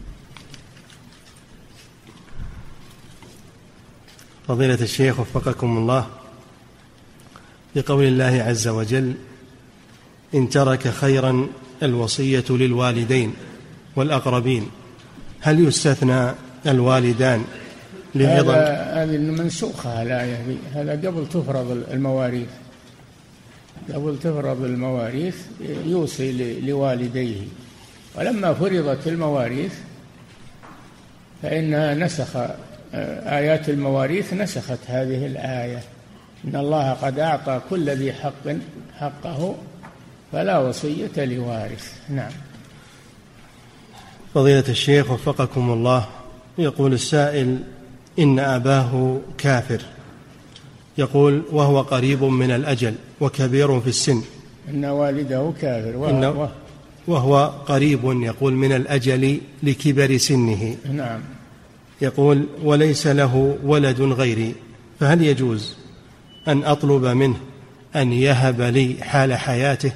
S2: فضيلة الشيخ وفقكم الله، بقول الله عز وجل: إن ترك خيرا الوصية للوالدين والأقربين، هل يستثنى الوالدان لعظم؟
S3: هذه منسوخة الآية، هذا قبل تفرض المواريث، قبل تفرض المواريث يوصي لوالديه، ولما فرضت المواريث فإنها نسخ آيات المواريث، نسخت هذه الآية: إن الله قد أعطى كل ذي حق حقه فلا وصية لوارث. نعم.
S2: فضيلة الشيخ وفقكم الله، يقول السائل: إن أباه كافر، يقول وهو قريب من الأجل وكبير في السن.
S3: إن والده كافر وهو,
S2: وهو قريب، يقول، من الأجل لكبر سنه.
S3: نعم.
S2: يقول: وليس له ولد غيري، فهل يجوز أن أطلب منه أن يهب لي حال حياته؟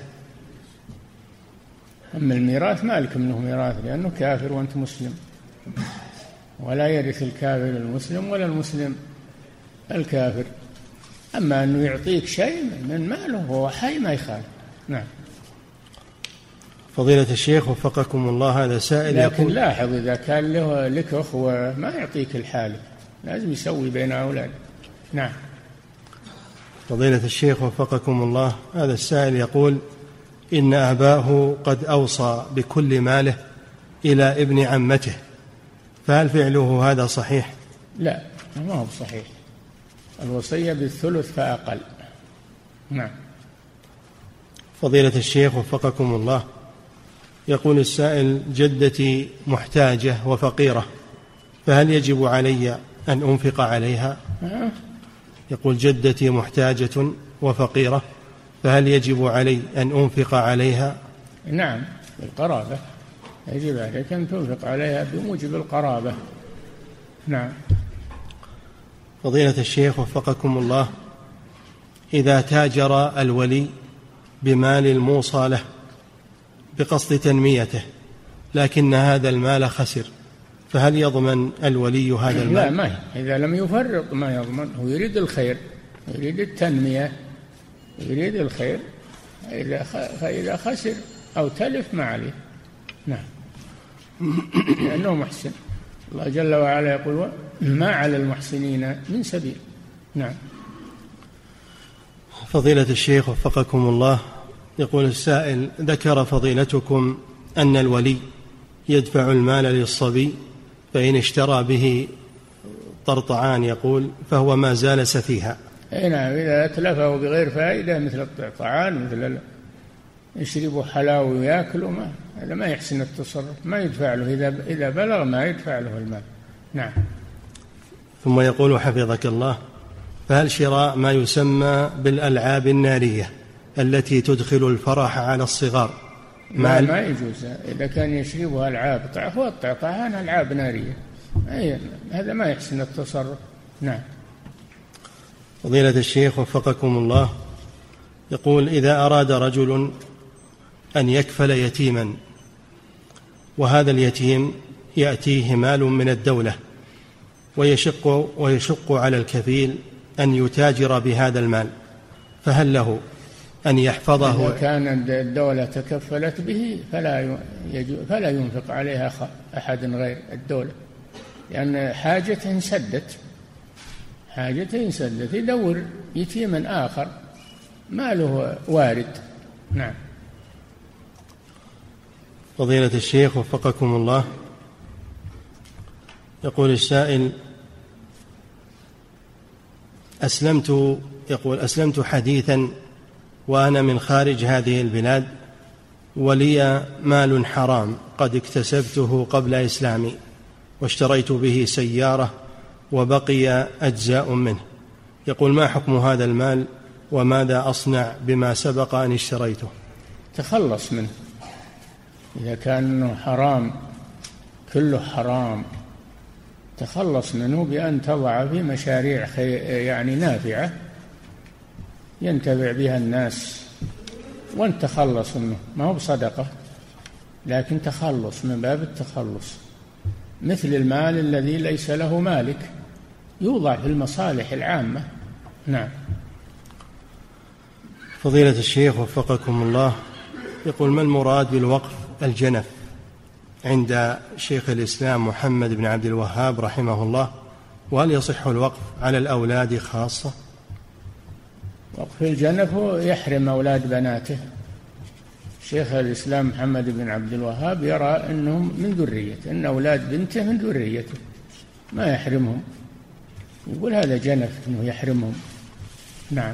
S3: أما الميراث ما لك منه ميراث، لأنه كافر وأنت مسلم، ولا يرث الكافر المسلم ولا المسلم الكافر. أما أنه يعطيك شيء من ماله وهو حي ما يخالف. نعم.
S2: فضيلة الشيخ وفقكم الله، هذا سائل
S3: لكن
S2: يقول:
S3: لاحظ إذا كان له لك أخوة ما يعطيك الحالة، لازم يسوي بين أولاده. نعم.
S2: فضيلة الشيخ وفقكم الله، هذا السائل يقول: إن أباه قد أوصى بكل ماله إلى ابن عمته، فهل فعله هذا صحيح؟
S3: لا، ما هو صحيح، الوصية بالثلث فأقل. نعم.
S2: فضيلة الشيخ وفقكم الله، يقول السائل: جدتي محتاجة وفقيرة، فهل يجب علي أن أنفق عليها؟
S3: أه؟
S2: يقول: جدتي محتاجة وفقيرة، فهل يجب علي أن أنفق عليها؟
S3: نعم، بالقرابة يجب عليك أن تنفق عليها بموجب القرابة. نعم.
S2: فضيلة الشيخ وفقكم الله، إذا تاجر الولي بمال الموصى له بقصد تنميته، لكن هذا المال خسر، فهل يضمن الولي هذا المال؟
S3: لا، ما إذا لم يفرط ما يضمن، هو يريد الخير، يريد التنمية، يريد الخير، فإذا خسر أو تلف ما عليه. نعم، لأنه محسن. الله جل وعلا يقول: ما على المحسنين من سبيل. نعم.
S2: فضيلة الشيخ وفقكم الله، يقول السائل: ذكر فضيلتكم أن الولي يدفع المال للصبي فإن اشترى به طرطعان، يقول، فهو ما زال سفيها.
S3: أي نعم، إذا أتلفه بغير فائدة مثل الطعام، مثل يشربوا حلاوة ويأكلوا، ما هذا ما يحسن التصرف، ما يدفع له، إذا إذا بلغ ما يدفع له المال. نعم.
S2: ثم يقول حفظك الله: فهل شراء ما يسمى بالألعاب النارية التي تدخل الفرح على الصغار
S3: ما, ما يجوز؟ إذا كان يشربها ألعاب، هو الطعام ألعاب نارية، أي هذا ما يحسن التصرف. نعم.
S2: فضيلة الشيخ وفقكم الله، يقول: إذا أراد رجل أن يكفل يتيما، وهذا اليتيم يأتيه مال من الدولة، ويشق, ويشق على الكفيل أن يتاجر بهذا المال، فهل له أن يحفظه؟
S3: إذا كان الدولة تكفلت به فلا فلا ينفق عليها أحد غير الدولة، لأن حاجته انسدت حاجته انسدت يدور يتيما آخر ما له وارد. نعم.
S2: فضيلة الشيخ وفقكم الله، يقول السائل: أسلمت يقول أسلمت حديثا وأنا من خارج هذه البلاد، ولي مال حرام قد اكتسبته قبل إسلامي، واشتريت به سيارة وبقي أجزاء منه. يقول: ما حكم هذا المال وماذا أصنع بما سبق أن اشتريته؟
S3: تخلص منه. إذا كان حرام كله حرام تخلص منه بأن تضع في مشاريع يعني نافعة ينتفع بها الناس، وأن تخلص منه، ما هو بصدقة لكن تخلص من باب التخلص، مثل المال الذي ليس له مالك يوضع في المصالح العامة. نعم.
S2: فضيلة الشيخ وفقكم الله، يقول: ما المراد بالوقف الجنف عند شيخ الإسلام محمد بن عبد الوهاب رحمه الله، وهل يصح الوقف على الأولاد خاصة؟
S3: وقف الجنف يحرم أولاد بناته. شيخ الإسلام محمد بن عبد الوهاب يرى أنهم من ذريته، أن أولاد بنته من ذريته ما يحرمهم، يقول هذا جنف أنه يحرمهم. نعم.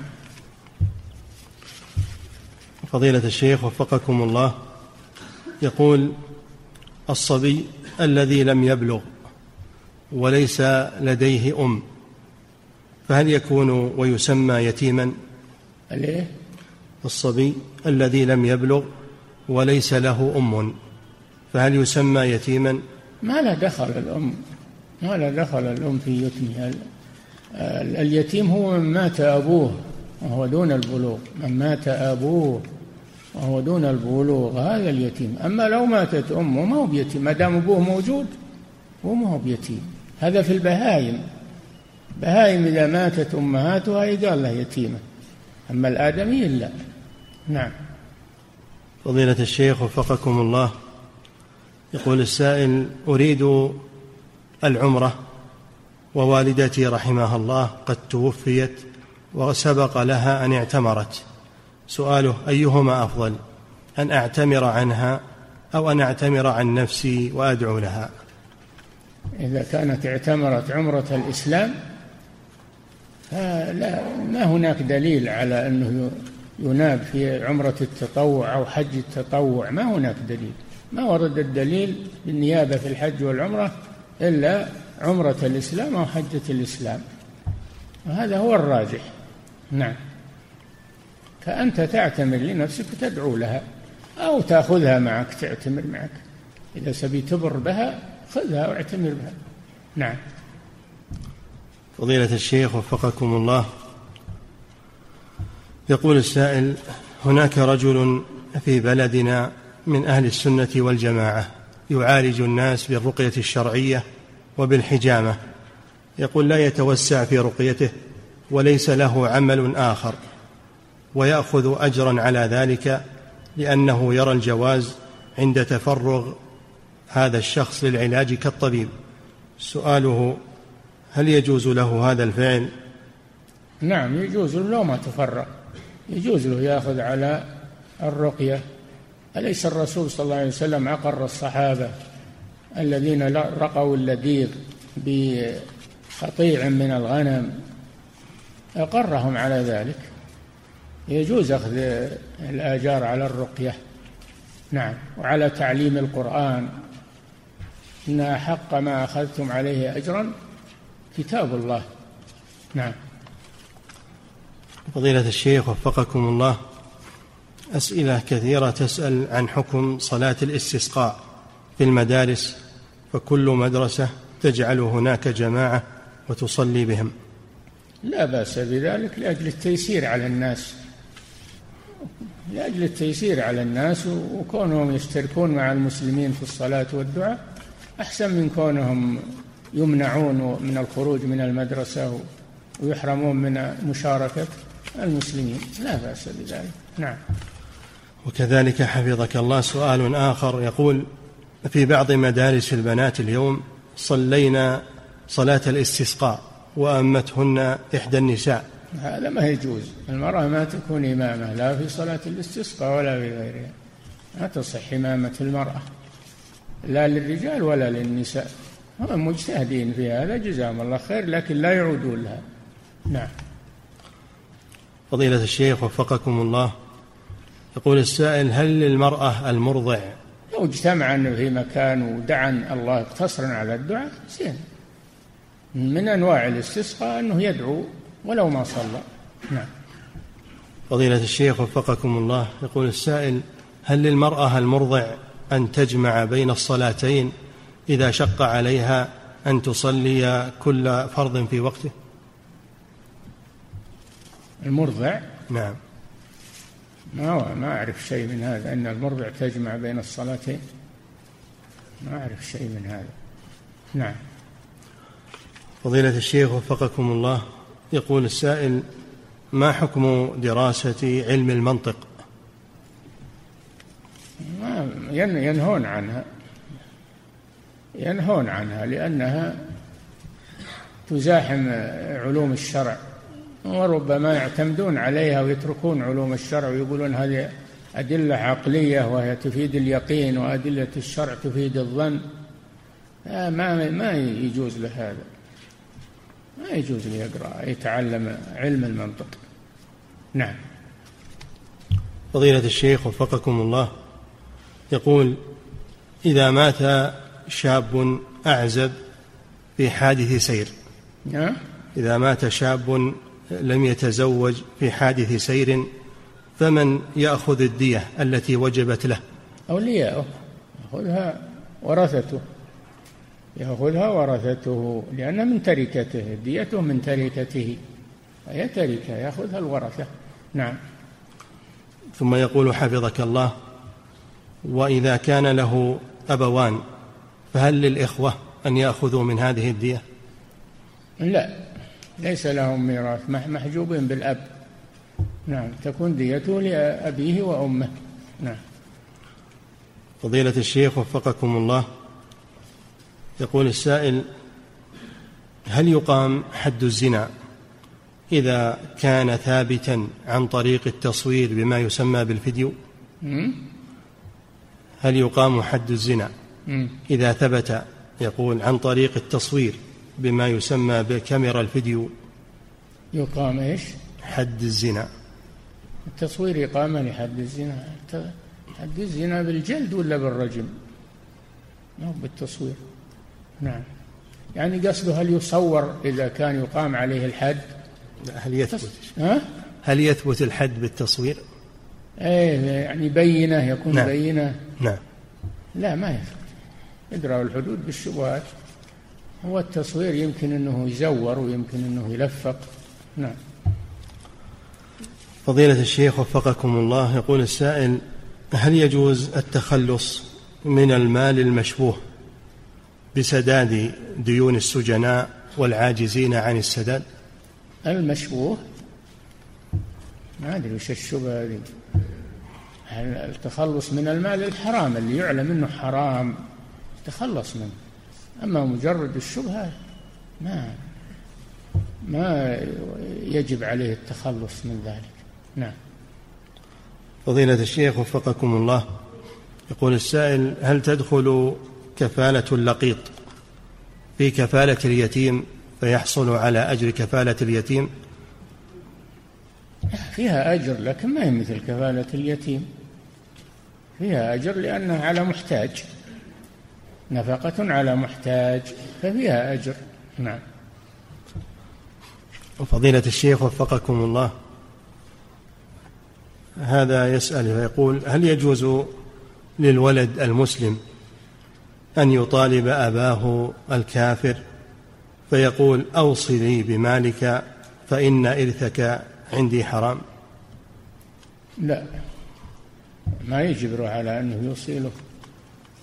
S2: فضيلة الشيخ وفقكم الله، يقول: الصبي الذي لم يبلغ وليس لديه أم فهل يكون ويسمى يتيما؟
S3: ليه؟
S2: الصبي الذي لم يبلغ وليس له أم فهل يسمى يتيما؟
S3: ما له دخل الأم ما له دخل الأم في يتمه. اليتيم هو من مات أبوه وهو دون البلوغ، من مات أبوه وهو دون البلوغ هذا اليتيم. أما لو ماتت أمه ما هو بيتيم، ما دام أبوه موجود هو ما هو بيتيم. هذا في البهائم، بهائم إذا ماتت أمهاتها يقال له يتيمة، أما الآدمي لا. نعم.
S2: فضيلة الشيخ وفقكم الله، يقول السائل: أريد العمرة ووالدتي رحمها الله قد توفيت وسبق لها أن اعتمرت، سؤاله: أيهما أفضل، أن أعتمر عنها أو أن أعتمر عن نفسي وأدعو لها؟
S3: إذا كانت اعتمرت عمرة الإسلام فلا ما هناك دليل على أنه يناب في عمرة التطوع أو حج التطوع، ما هناك دليل، ما ورد الدليل بالنيابة في الحج والعمرة إلا عمرة الإسلام أو حجة الإسلام، وهذا هو الراجح. نعم. فأنت تعتمر لنفسك وتدعو لها أو تأخذها معك تعتمر معك، إذا سبي تبر بها خذها واعتمر بها. نعم.
S2: فضيلة الشيخ وفقكم الله، يقول السائل: هناك رجل في بلدنا من أهل السنة والجماعة يعالج الناس بالرقية الشرعية وبالحجامة، يقول لا يتوسع في رقيته وليس له عمل آخر، ويأخذ أجرا على ذلك لأنه يرى الجواز عند تفرغ هذا الشخص للعلاج كالطبيب. سؤاله: هل يجوز له هذا الفعل؟
S3: نعم يجوز له لو ما تفرغ، يجوز له يأخذ على الرقية. أليس الرسول صلى الله عليه وسلم أقر الصحابة الذين رقوا اللذيذ بقطيع من الغنم، أقرهم على ذلك، يجوز أخذ الآجار على الرقية. نعم. وعلى تعليم القرآن، إن أحق ما أخذتم عليه أجرا كتاب الله. نعم.
S2: فضيلة الشيخ وفقكم الله، أسئلة كثيرة تسأل عن حكم صلاة الاستسقاء في المدارس، فكل مدرسة تجعل هناك جماعة وتصلي بهم.
S3: لا بأس بذلك لأجل التيسير على الناس، لأجل التيسير على الناس، وكونهم يشتركون مع المسلمين في الصلاة والدعاء أحسن من كونهم يمنعون من الخروج من المدرسة ويحرمون من مشاركة المسلمين، لا بأس بذلك. نعم.
S2: وكذلك حفظك الله سؤال آخر يقول: في بعض مدارس البنات اليوم صلينا صلاة الاستسقاء وأمتهن إحدى النساء.
S3: هذا ما يجوز، المرأة ما تكون إمامة لا في صلاة الاستسقاء ولا في غيرها، ما تصح إمامة المرأة لا للرجال ولا للنساء، هم مجتهدين في هذا جزاهم الله خير، لكن لا يعودون لها. نعم.
S2: فضيلة الشيخ وفقكم الله، يقول السائل: هل للمرأة المرضع
S3: لو اجتمعا في مكان ودعا الله اقتصرا على الدعاء زين، من أنواع الاستسقاء أنه يدعو ولو ما صلى. نعم.
S2: فضيلة الشيخ وفقكم الله، يقول السائل: هل للمرأة المرضع أن تجمع بين الصلاتين إذا شق عليها أن تصلي كل فرض في وقته؟
S3: المرضع؟
S2: نعم.
S3: ما ما أعرف شيء من هذا، أن المرضع تجمع بين الصلاتين، ما أعرف شيء من هذا. نعم.
S2: فضيلة الشيخ وفقكم الله، يقول السائل: ما حكم دراسة علم المنطق؟
S3: ينهون عنها ينهون عنها لأنها تزاحم علوم الشرع، وربما يعتمدون عليها ويتركون علوم الشرع ويقولون هذه أدلة عقلية وهي تفيد اليقين، وأدلة الشرع تفيد الظن. ما ما يجوز له هذا، ما يجوز له يقرأ يتعلم علم المنطق. نعم.
S2: فضيلة الشيخ وفقكم الله، يقول: إذا مات شاب أعزب في حادث سير، إذا مات شاب لم يتزوج في حادث سير، فمن يأخذ الدية التي وجبت له؟
S3: أولياؤه، يأخذها ورثته، يأخذها ورثته لأنها من تركته، ديته من تركته، هي تركة يأخذها الورثة. نعم.
S2: ثم يقول حفظك الله: وإذا كان له أبوان فهل للإخوة أن يأخذوا من هذه الدية؟
S3: لا، ليس لهم ميراث، محجوبين بالأب. نعم، تكون ديته لأبيه وأمه. نعم.
S2: فضيلة الشيخ وفقكم الله، يقول السائل: هل يقام حد الزنا إذا كان ثابتا عن طريق التصوير بما يسمى بالفيديو؟ هل يقام حد الزنا إذا ثبت، يقول، عن طريق التصوير بما يسمى بكاميرا الفيديو؟
S3: يقام إيش؟
S2: حد الزنا.
S3: التصوير إقامة لحد الزنا. حد الزنا بالجلد ولا بالرجم؟ لا، بالتصوير. نعم. يعني قصده هل يصور إذا كان يقام عليه الحد؟
S2: هل يثبت
S3: ها؟
S2: هل يثبت الحد بالتصوير؟
S3: ايه، يعني بينه، يكون
S2: نعم.
S3: بينه.
S2: نعم.
S3: لا، ما يثبت. يدرأ الحدود بالشبهات. هو التصوير يمكن أنه يزور ويمكن أنه يلفق. نعم.
S2: فضيلة الشيخ وفقكم الله، يقول السائل: هل يجوز التخلص من المال المشبوه بسداد ديون السجناء والعاجزين عن السداد؟
S3: المشبوه؟ ما أدري وش الشبهة هذه. التخلص من المال الحرام اللي يعلم أنه حرام تخلص منه، أما مجرد الشبهة ما ما يجب عليه التخلص من ذلك. نعم.
S2: فضيلة الشيخ وفقكم الله، يقول السائل: هل تدخل كفالة اللقيط في كفالة اليتيم فيحصل على أجر كفالة اليتيم؟
S3: فيها أجر، لكن ما هي مثل كفالة اليتيم. فيها أجر لأنها على محتاج، نفقة على محتاج، ففيها أجر. نعم.
S2: فضيلة الشيخ وفقكم الله، هذا يسأل ويقول: هل يجوز للولد المسلم أن يطالب أباه الكافر فيقول: أوصلي بمالك فإن إرثك عندي حرام؟
S3: لا، ما يجبره على أنه يوصله،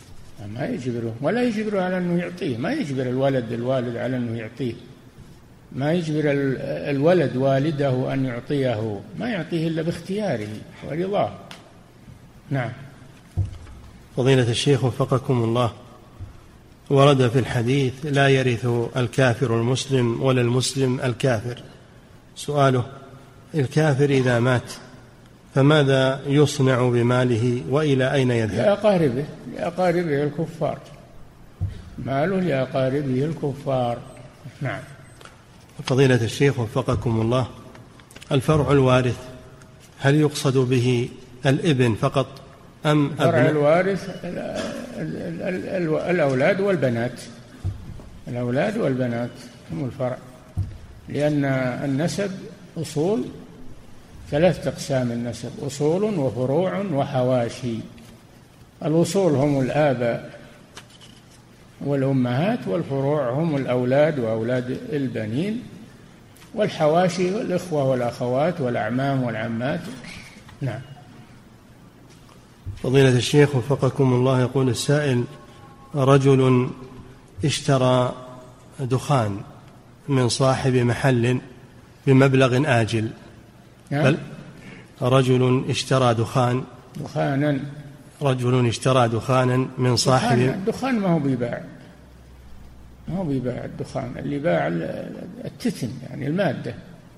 S3: ما يجبره، ولا يجبره على أنه يعطيه، ما يجبر الولد الوالد على أنه يعطيه، ما يجبر الولد والده أن يعطيه، ما يعطيه إلا باختياره ورضاه. نعم.
S2: فضيلة الشيخ وفقكم الله، ورد في الحديث لا يرث الكافر المسلم ولا المسلم الكافر. سؤاله: الكافر إذا مات فماذا يصنع بماله وإلى أين يذهب؟
S3: لأقاربه لأقاربه الكفار، ماله لأقاربه الكفار. نعم.
S2: فضيلة الشيخ وفقكم الله، الفرع الوارث هل يقصد به الابن فقط أم
S3: الفرع
S2: أبناء؟
S3: الوارث الأولاد والبنات، الأولاد والبنات هم الفرع، لأن النسب أصول ثلاثة أقسام. النسب أصول وفروع وحواشي. الأصول هم الآباء والأمهات، والفروع هم الأولاد وأولاد البنين، والحواشي الإخوة والأخوات والأعمام والعمات. نعم.
S2: فضيلة الشيخ وفقكم الله، يقول السائل: رجل اشترى دخان من صاحب محل بمبلغ آجل. بل رجل اشترى دخان
S3: دخانا
S2: رجل اشترى دخانا من صاحب
S3: دخان, الدخان ما هو بيباع، ما هو بيباع الدخان، اللي باع التتن يعني المادة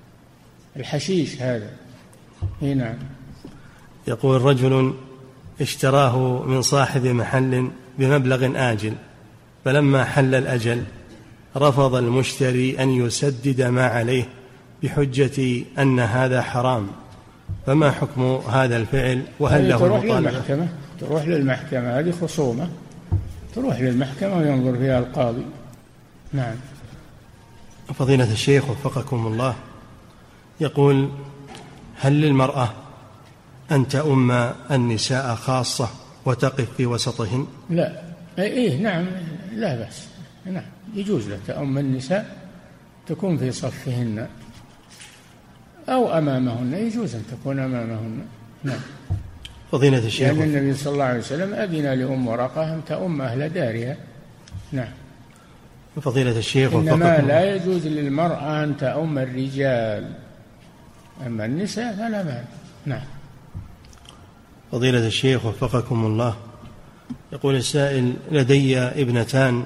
S3: الحشيش هذا. هنا
S2: يقول: رجل اشتراه من صاحب محل بمبلغ آجل، فلما حل الأجل رفض المشتري أن يسدد ما عليه بحجة أن هذا حرام، فما حكم هذا الفعل وهل له
S3: تروح
S2: مطالبة؟
S3: للمحكمة تروح للمحكمة هذه خصومة، تروح للمحكمة وينظر فيها القاضي. نعم.
S2: فضيلة الشيخ وفقكم الله، يقول: هل للمرأة أن تؤم النساء خاصة وتقف في وسطهن؟
S3: لا. إيه نعم، لا بأس. نعم، يجوز لها تؤم النساء، تكون في صفهن أو أمامهن، يجوز أن تكون أمامهن. نعم.
S2: فضيلة الشيخ،
S3: لأن النبي صلى الله عليه وسلم أذن لأم ورقة أن تؤم أهل دارها. نعم.
S2: فضيلة الشيخ
S3: إنما لا يجوز للمرأة أن تؤم الرجال، أما النساء فلا مانع. نعم.
S2: فضيلة الشيخ وفقكم الله، يقول السائل: لدي ابنتان،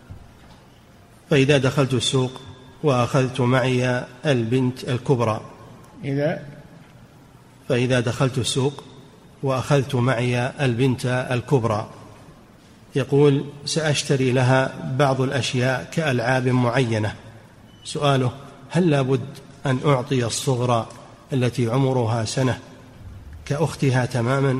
S2: فإذا دخلت السوق وأخذت معي البنت الكبرى
S3: إذا
S2: فإذا دخلت السوق وأخذت معي البنت الكبرى، يقول: سأشتري لها بعض الأشياء كألعاب معينة. سؤاله: هل لابد أن أعطي الصغرى التي عمرها سنة كأختها تماما؟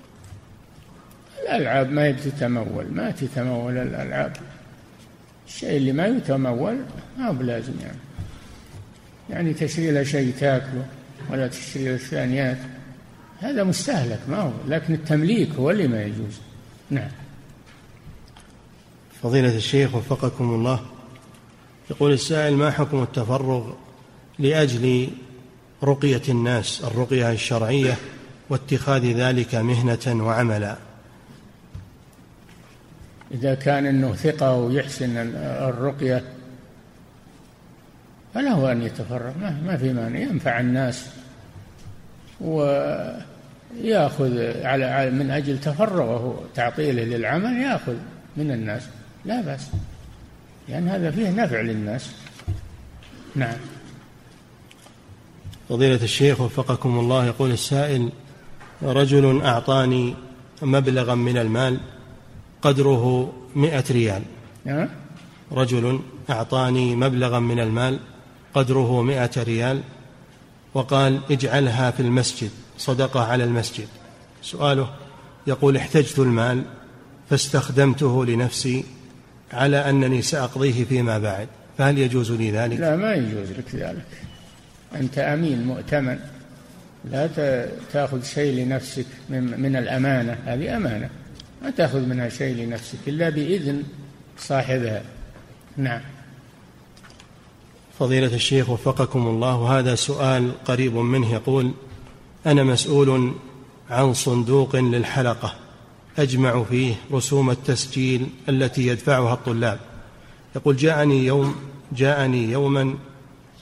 S3: الألعاب ما تتمول، ما تتمول الألعاب. الشيء اللي ما يتمول ما هو بلازم يعني يعني تشتري له شيء تاكله ولا تشتري له الثانيات، هذا مستهلك ما هو، لكن التمليك هو اللي ما يجوز. نعم.
S2: فضيلة الشيخ وفقكم الله، يقول السائل: ما حكم التفرغ لأجل رقية الناس، الرقية الشرعية، واتخاذ ذلك مهنة وعملا؟
S3: إذا كان أنه ثقة ويحسن الرقية فله أن يتفرغ، ما في مانع، ينفع الناس ويأخذ على من أجل تفرغه تعطيله للعمل، يأخذ من الناس لا بأس، لأن هذا فيه نفع للناس. نعم.
S2: فضيلة الشيخ وفقكم الله، يقول السائل: رجل أعطاني مبلغا من المال قدره مئة ريال.
S3: أه؟
S2: رجل أعطاني مبلغا من المال قدره مئة ريال وقال: اجعلها في المسجد صدقة على المسجد. سؤاله: يقول: احتجت المال فاستخدمته لنفسي على أنني سأقضيه فيما بعد، فهل يجوز لي ذلك؟
S3: لا، ما يجوز لك ذلك، أنت أمين مؤتمن، لا تأخذ شيء لنفسك من الأمانة، هذه أمانة، ما تأخذ منها شيء لنفسك إلا بإذن صاحبها. نعم.
S2: فضيلة الشيخ وفقكم الله، وهذا سؤال قريب منه، يقول: أنا مسؤول عن صندوق للحلقة أجمع فيه رسوم التسجيل التي يدفعها الطلاب. يقول: جاءني يوم جاءني يوما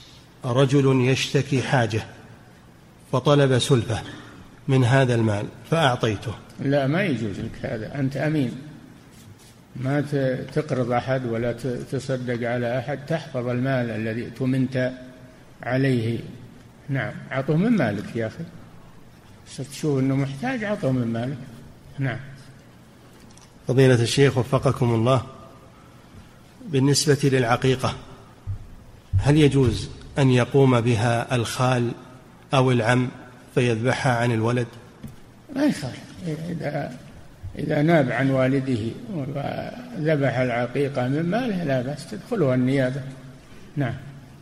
S2: رجل يشتكي حاجة فطلب سلفة من هذا المال فأعطيته.
S3: لا، ما يجوز لك هذا، أنت أمين، ما تقرض أحد ولا تصدق على أحد، تحفظ المال الذي تمنت عليه. نعم، أعطه من مالك يا أخي، ستشوف أنه محتاج أعطه من مالك. نعم.
S2: فضيلة الشيخ وفقكم الله، بالنسبة للعقيقة هل يجوز أن يقوم بها الخال أو العم فيذبحها عن الولد؟
S3: ما يخالف، إذا إذا ناب عن والده وذبح العقيقة من ماله لا بأس، تدخلها النيابة. نعم.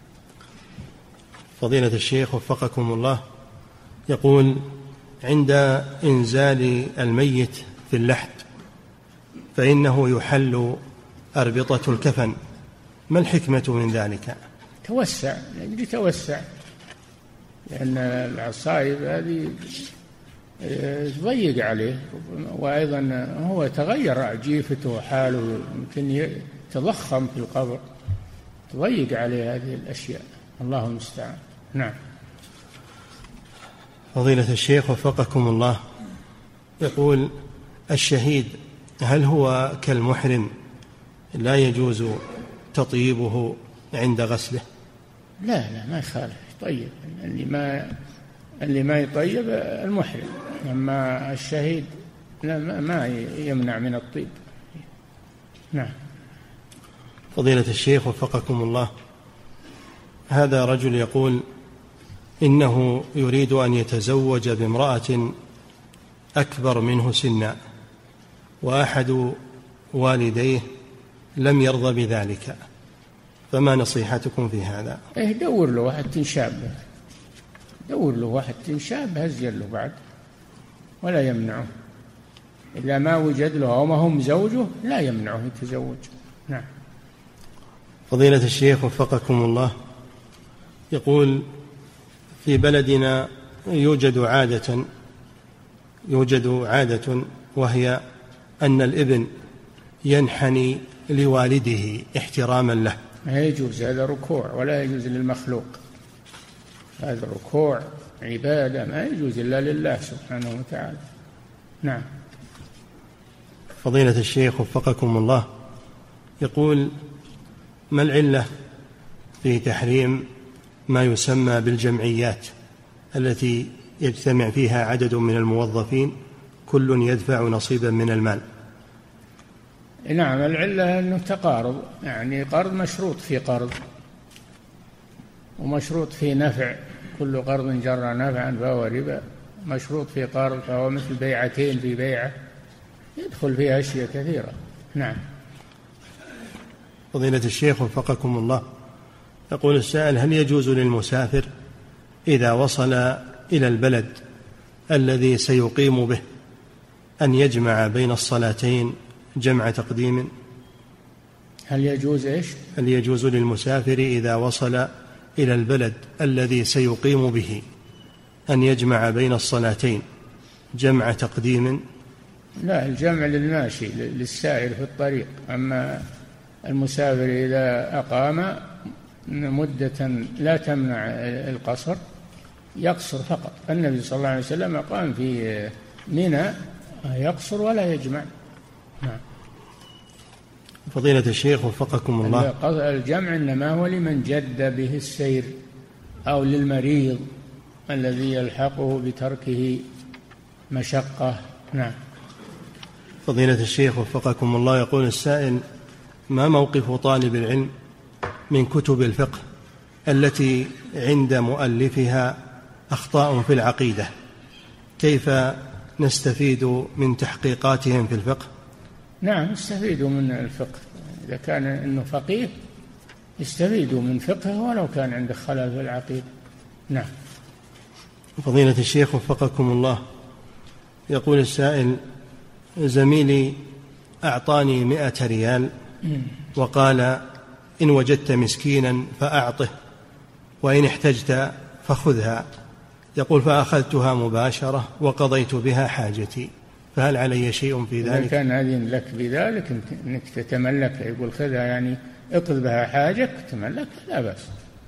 S2: فضيلة الشيخ وفقكم الله، يقول عند إنزال الميت في اللحد فإنه يحل أربطة الكفن، ما الحكمة من ذلك؟
S3: توسع، يجري توسع، لأن العصائب هذه تضيق عليه، وأيضا هو تغير جيفته وحاله، يمكن يتضخم في القبر، تضيق عليه هذه الأشياء، الله المستعان. نعم.
S2: فضيلة الشيخ وفقكم الله، يقول الشهيد هل هو كالمحرم لا يجوز تطيبه عند غسله؟
S3: لا لا، ما يخالف، طيب، اللي ما اللي ما يطيب المحرم، أما الشهيد لا، ما يمنع من الطيب. نعم.
S2: فضيلة الشيخ وفقكم الله، هذا رجل يقول إنه يريد أن يتزوج بامرأة أكبر منه سنا، وأحد والديه لم يرضى بذلك، فما نصيحتكم في هذا؟
S3: إيه، دور له واحد تنشابه، دور له واحد تنشابه هزين له بعد، ولا يمنعه، إذا ما وجد له أو ما هم زوجه لا يمنعه يتزوج. نعم.
S2: فضيلة الشيخ وفقكم الله، يقول في بلدنا يوجد عادة يوجد عادة وهي أن الابن ينحني لوالده احتراما له.
S3: ما يجوز، هذا ركوع ولا يجوز للمخلوق، هذا ركوع عبادة ما يجوز إلا لله سبحانه وتعالى. نعم.
S2: فضيلة الشيخ وفقكم الله، يقول ما العلة في تحريم ما يسمى بالجمعيات التي يجتمع فيها عدد من الموظفين كل يدفع نصيبا من المال؟
S3: نعم، العلة أنه تقارض، يعني قرض مشروط في قرض ومشروط في نفع، كل قرض جر نفعا فهو ربا، مشروط في قرض فهو مثل بيعتين في بيعة، يدخل فيها أشياء كثيرة. نعم.
S2: فضيلة الشيخ وفقكم الله، يقول السائل هل يجوز للمسافر إذا وصل إلى البلد الذي سيقيم به أن يجمع بين الصلاتين جمع تقديم؟
S3: هل يجوز إيش؟
S2: هل يجوز للمسافر إذا وصل إلى البلد الذي سيقيم به أن يجمع بين الصلاتين جمع تقديم؟
S3: لا، الجمع للماشي للسائر في الطريق، أما المسافر إذا أقام مدة لا تمنع القصر يقصر فقط. النبي صلى الله عليه وسلم أقام في منى يقصر ولا يجمع. نعم.
S2: فضيلة الشيخ وفقكم الله،
S3: الجمع إنما هو لمن جد به السير أو للمريض الذي يلحقه بتركه مشقة. نعم.
S2: فضيلة الشيخ وفقكم الله، يقول السائل ما موقف طالب العلم من كتب الفقه التي عند مؤلفها أخطاء في العقيدة، كيف نستفيد من تحقيقاتهم في الفقه؟
S3: نعم، استفيدوا من الفقه، إذا كان إنه فقيه استفيدوا من فقهه ولو كان عنده خلل في العقيدة. نعم.
S2: فضيلة الشيخ وفقكم الله، يقول السائل زميلي أعطاني مئة ريال وقال إن وجدت مسكينا فأعطه وإن احتجت فخذها، يقول فأخذتها مباشرة وقضيت بها حاجتي، فهل علي شيء في ذلك؟
S3: إذا كان أذن لك بذلك أنك تتملك، يقول خذها يعني اقض بها حاجك تملك، لا بأس.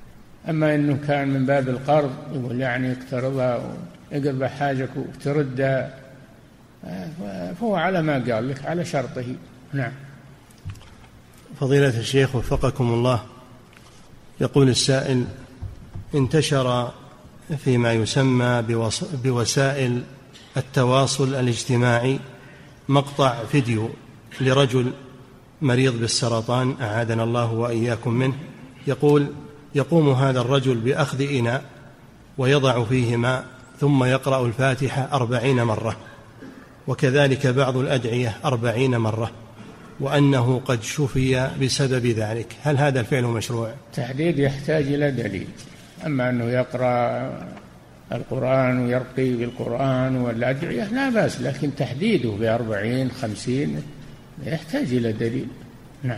S3: أما إنه كان من باب القرض يقول يعني اقترضها ويقرب حاجك وتردها فهو على ما قال لك على شرطه. نعم.
S2: فضيلة الشيخ وفقكم الله، يقول السائل: انتشر فيما يسمى بوسائل التواصل الاجتماعي مقطع فيديو لرجل مريض بالسرطان أعاذنا الله وإياكم منه، يقول: يقوم هذا الرجل بأخذ إناء ويضع فيه ماء ثم يقرأ الفاتحة أربعين مرة، وكذلك بعض الأدعية أربعين مرة، وأنه قد شفي بسبب ذلك. هل هذا الفعل مشروع؟
S3: تحديد يحتاج إلى دليل. أما أنه يقرأ القرآن ويرقي بالقرآن والأدعية لا بأس، لكن تحديده بأربعين خمسين يحتاج إلى دليل. نعم.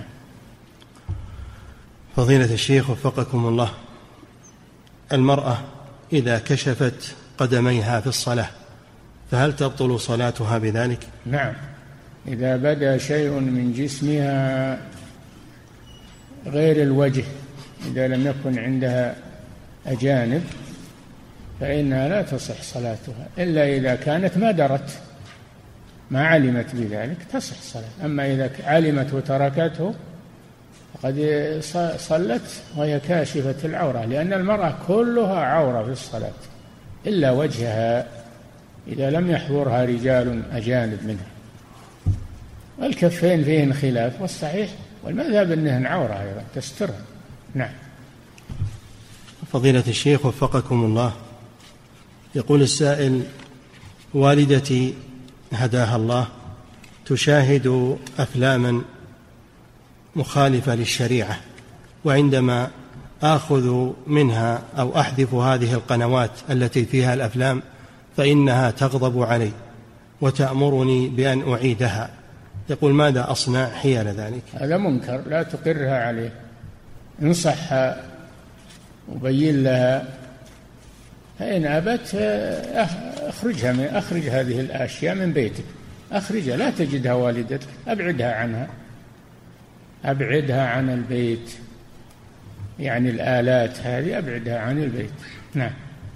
S2: فضيلة الشيخ وفقكم الله، المرأة إذا كشفت قدميها في الصلاة فهل تبطل صلاتها بذلك؟
S3: نعم، إذا بدا شيء من جسمها غير الوجه، إذا لم يكن عندها أجانب فإنها لا تصح صلاتها، إلا إذا كانت ما درت ما علمت بذلك تصح صلاة. أما إذا علمت وتركته فقد صلت وهي كاشفة العورة، لأن المرأة كلها عورة في الصلاة إلا وجهها إذا لم يحضرها رجال أجانب منها. والكفين فيهن خلاف، والصحيح والمذهب أنهن عورة أيضا تسترها. نعم.
S2: فضيلة الشيخ وفقكم الله، يقول السائل: والدتي هداها الله تشاهد أفلاما مخالفة للشريعة، وعندما آخذ منها أو أحذف هذه القنوات التي فيها الأفلام فإنها تغضب علي وتأمرني بأن أعيدها. يقول: ماذا أصنع حيال ذلك؟
S3: هذا منكر، لا تقرها عليه، انصحها وبين لها، فإن أبت أخرجها من أخرج هذه الأشياء من بيتك، أخرجها، لا تجدها والدتك، أبعدها عنها، أبعدها عن البيت، يعني الآلات هذه أبعدها عن البيت. نعم.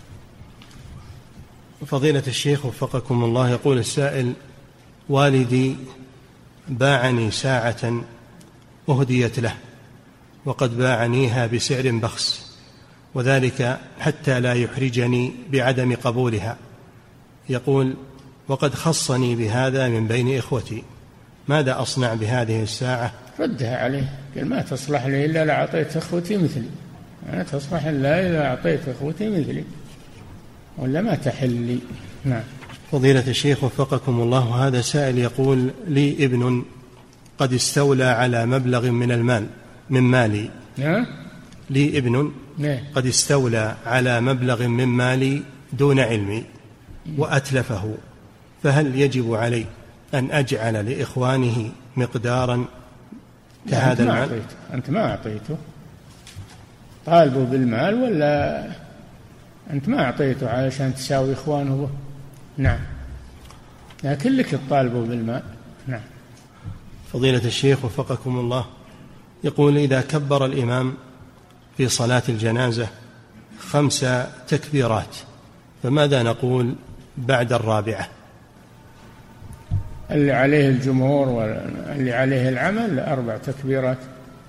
S2: فضيلة الشيخ وفقكم الله، يقول السائل: والدي باعني ساعة أهديت له وقد باعنيها بسعر بخس، وذلك حتى لا يحرجني بعدم قبولها. يقول: وقد خصني بهذا من بين إخوتي، ماذا أصنع بهذه الساعة؟
S3: ردها عليه، قال: ما تصلح لي إلا لأعطيت إخوتي مثلي، ما تصلح إلا إلا أعطيت إخوتي مثلي، ولا ما تحل لي. نعم.
S2: فضيلة الشيخ وفقكم الله، هذا سائل يقول: لي ابن قد استولى على مبلغ من المال من مالي.
S3: نعم.
S2: لي ابن
S3: نعم.
S2: قد استولى على مبلغ من مالي دون علمي وأتلفه، فهل يجب علي أن أجعل لإخوانه مقدارا كهذا
S3: أنت
S2: المال؟
S3: ما أنت ما أعطيته، طالبه بالمال ولا أنت ما أعطيته علشان تساوي إخوانه به. نعم، لكن لك الطالبه بالمال. نعم.
S2: فضيلة الشيخ وفقكم الله، يقول: إذا كبر الإمام في صلاة الجنازة خمس تكبيرات فماذا نقول بعد الرابعة؟
S3: اللي عليه الجمهور واللي عليه العمل أربع تكبيرات،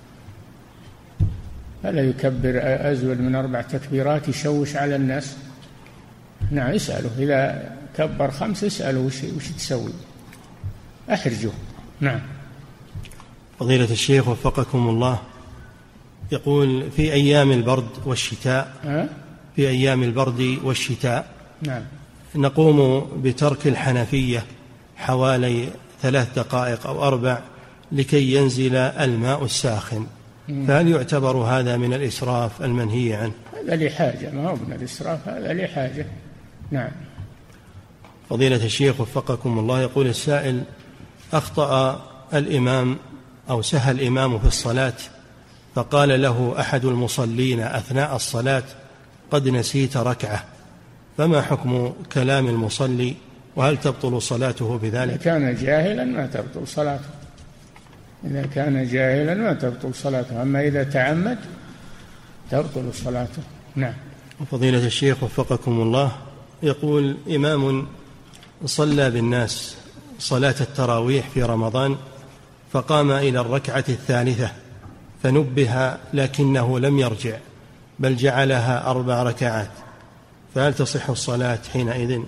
S3: فلا يكبر أزود من أربع تكبيرات يشوش على الناس. نعم، اسأله إذا كبر خمس اسأله وش, وش تسوي، أحرجه. نعم.
S2: فضيلة الشيخ وفقكم الله، يقول: في أيام البرد والشتاء
S3: أه؟
S2: في أيام البرد والشتاء
S3: نعم.
S2: نقوم بترك الحنفية حوالي ثلاث دقائق أو أربع لكي ينزل الماء الساخن، فهل يعتبر هذا من الإسراف المنهي عنه؟
S3: هذا لحاجة، ما هو من الإسراف، هذا لحاجة. نعم.
S2: فضيلة الشيخ وفقكم الله، يقول السائل: أخطأ الإمام أو سهى الإمام في الصلاة فقال له أحد المصلين أثناء الصلاة: قد نسيت ركعة، فما حكم كلام المصلي، وهل تبطل صلاته بذلك؟
S3: إذا كان جاهلا ما تبطل صلاته، إذا كان جاهلا ما تبطل صلاته، أما إذا تعمد تبطل صلاته. نعم.
S2: وفضيلة الشيخ وفقكم الله، يقول إمام صلى بالناس صلاة التراويح في رمضان فقام إلى الركعة الثالثة فنبه لكنه لم يرجع بل جعلها أربع ركعات، فهل تصح الصلاة حينئذ؟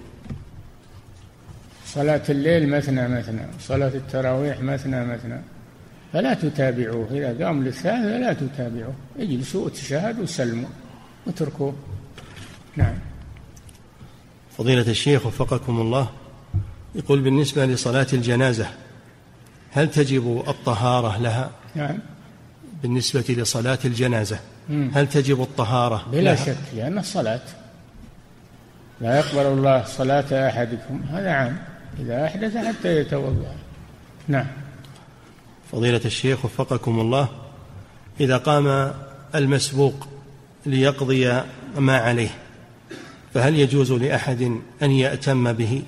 S3: صلاة الليل مثنى مثنى، صلاة التراويح مثنى مثنى، فلا تتابعوه. إذا قام للثالثة لا تتابعوه، اجلسوا وتشاهدوا وسلموا وتركوه. نعم.
S2: فضيلة الشيخ وفقكم الله، يقول بالنسبة لصلاة الجنازة هل تجب الطهارة لها؟
S3: نعم.
S2: بالنسبة لصلاة الجنازة
S3: مم.
S2: هل تجب الطهارة
S3: بلا
S2: لها؟
S3: شك، لأن الصلاة لا يقبل الله صلاة أحدكم، هذا عام، إذا أحدث حتى يتوضأ. نعم.
S2: فضيلة الشيخ وفقكم الله، إذا قام المسبوق ليقضي ما عليه فهل يجوز لأحد أن يأتم به؟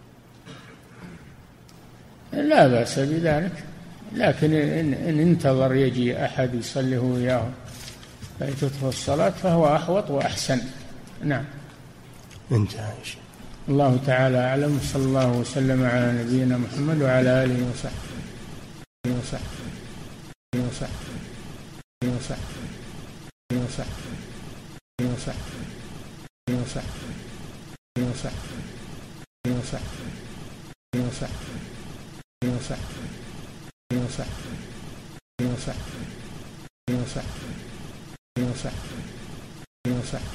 S3: لا بأس بذلك، لكن إن, إن انتظر يجي أحد يصلي هو وياه فيتدخل الصلاة فهو أحوط وأحسن. نعم.
S2: انتهى.
S3: الله تعالى أعلم، صلى الله وسلم على نبينا محمد وعلى آله وصحبه وصحبه وصحبه وصحبه وصحبه وصحبه وصحبه وصحبه وصحبه وصحبه وصحبه وصحبه وصحبه وصحبه وصحبه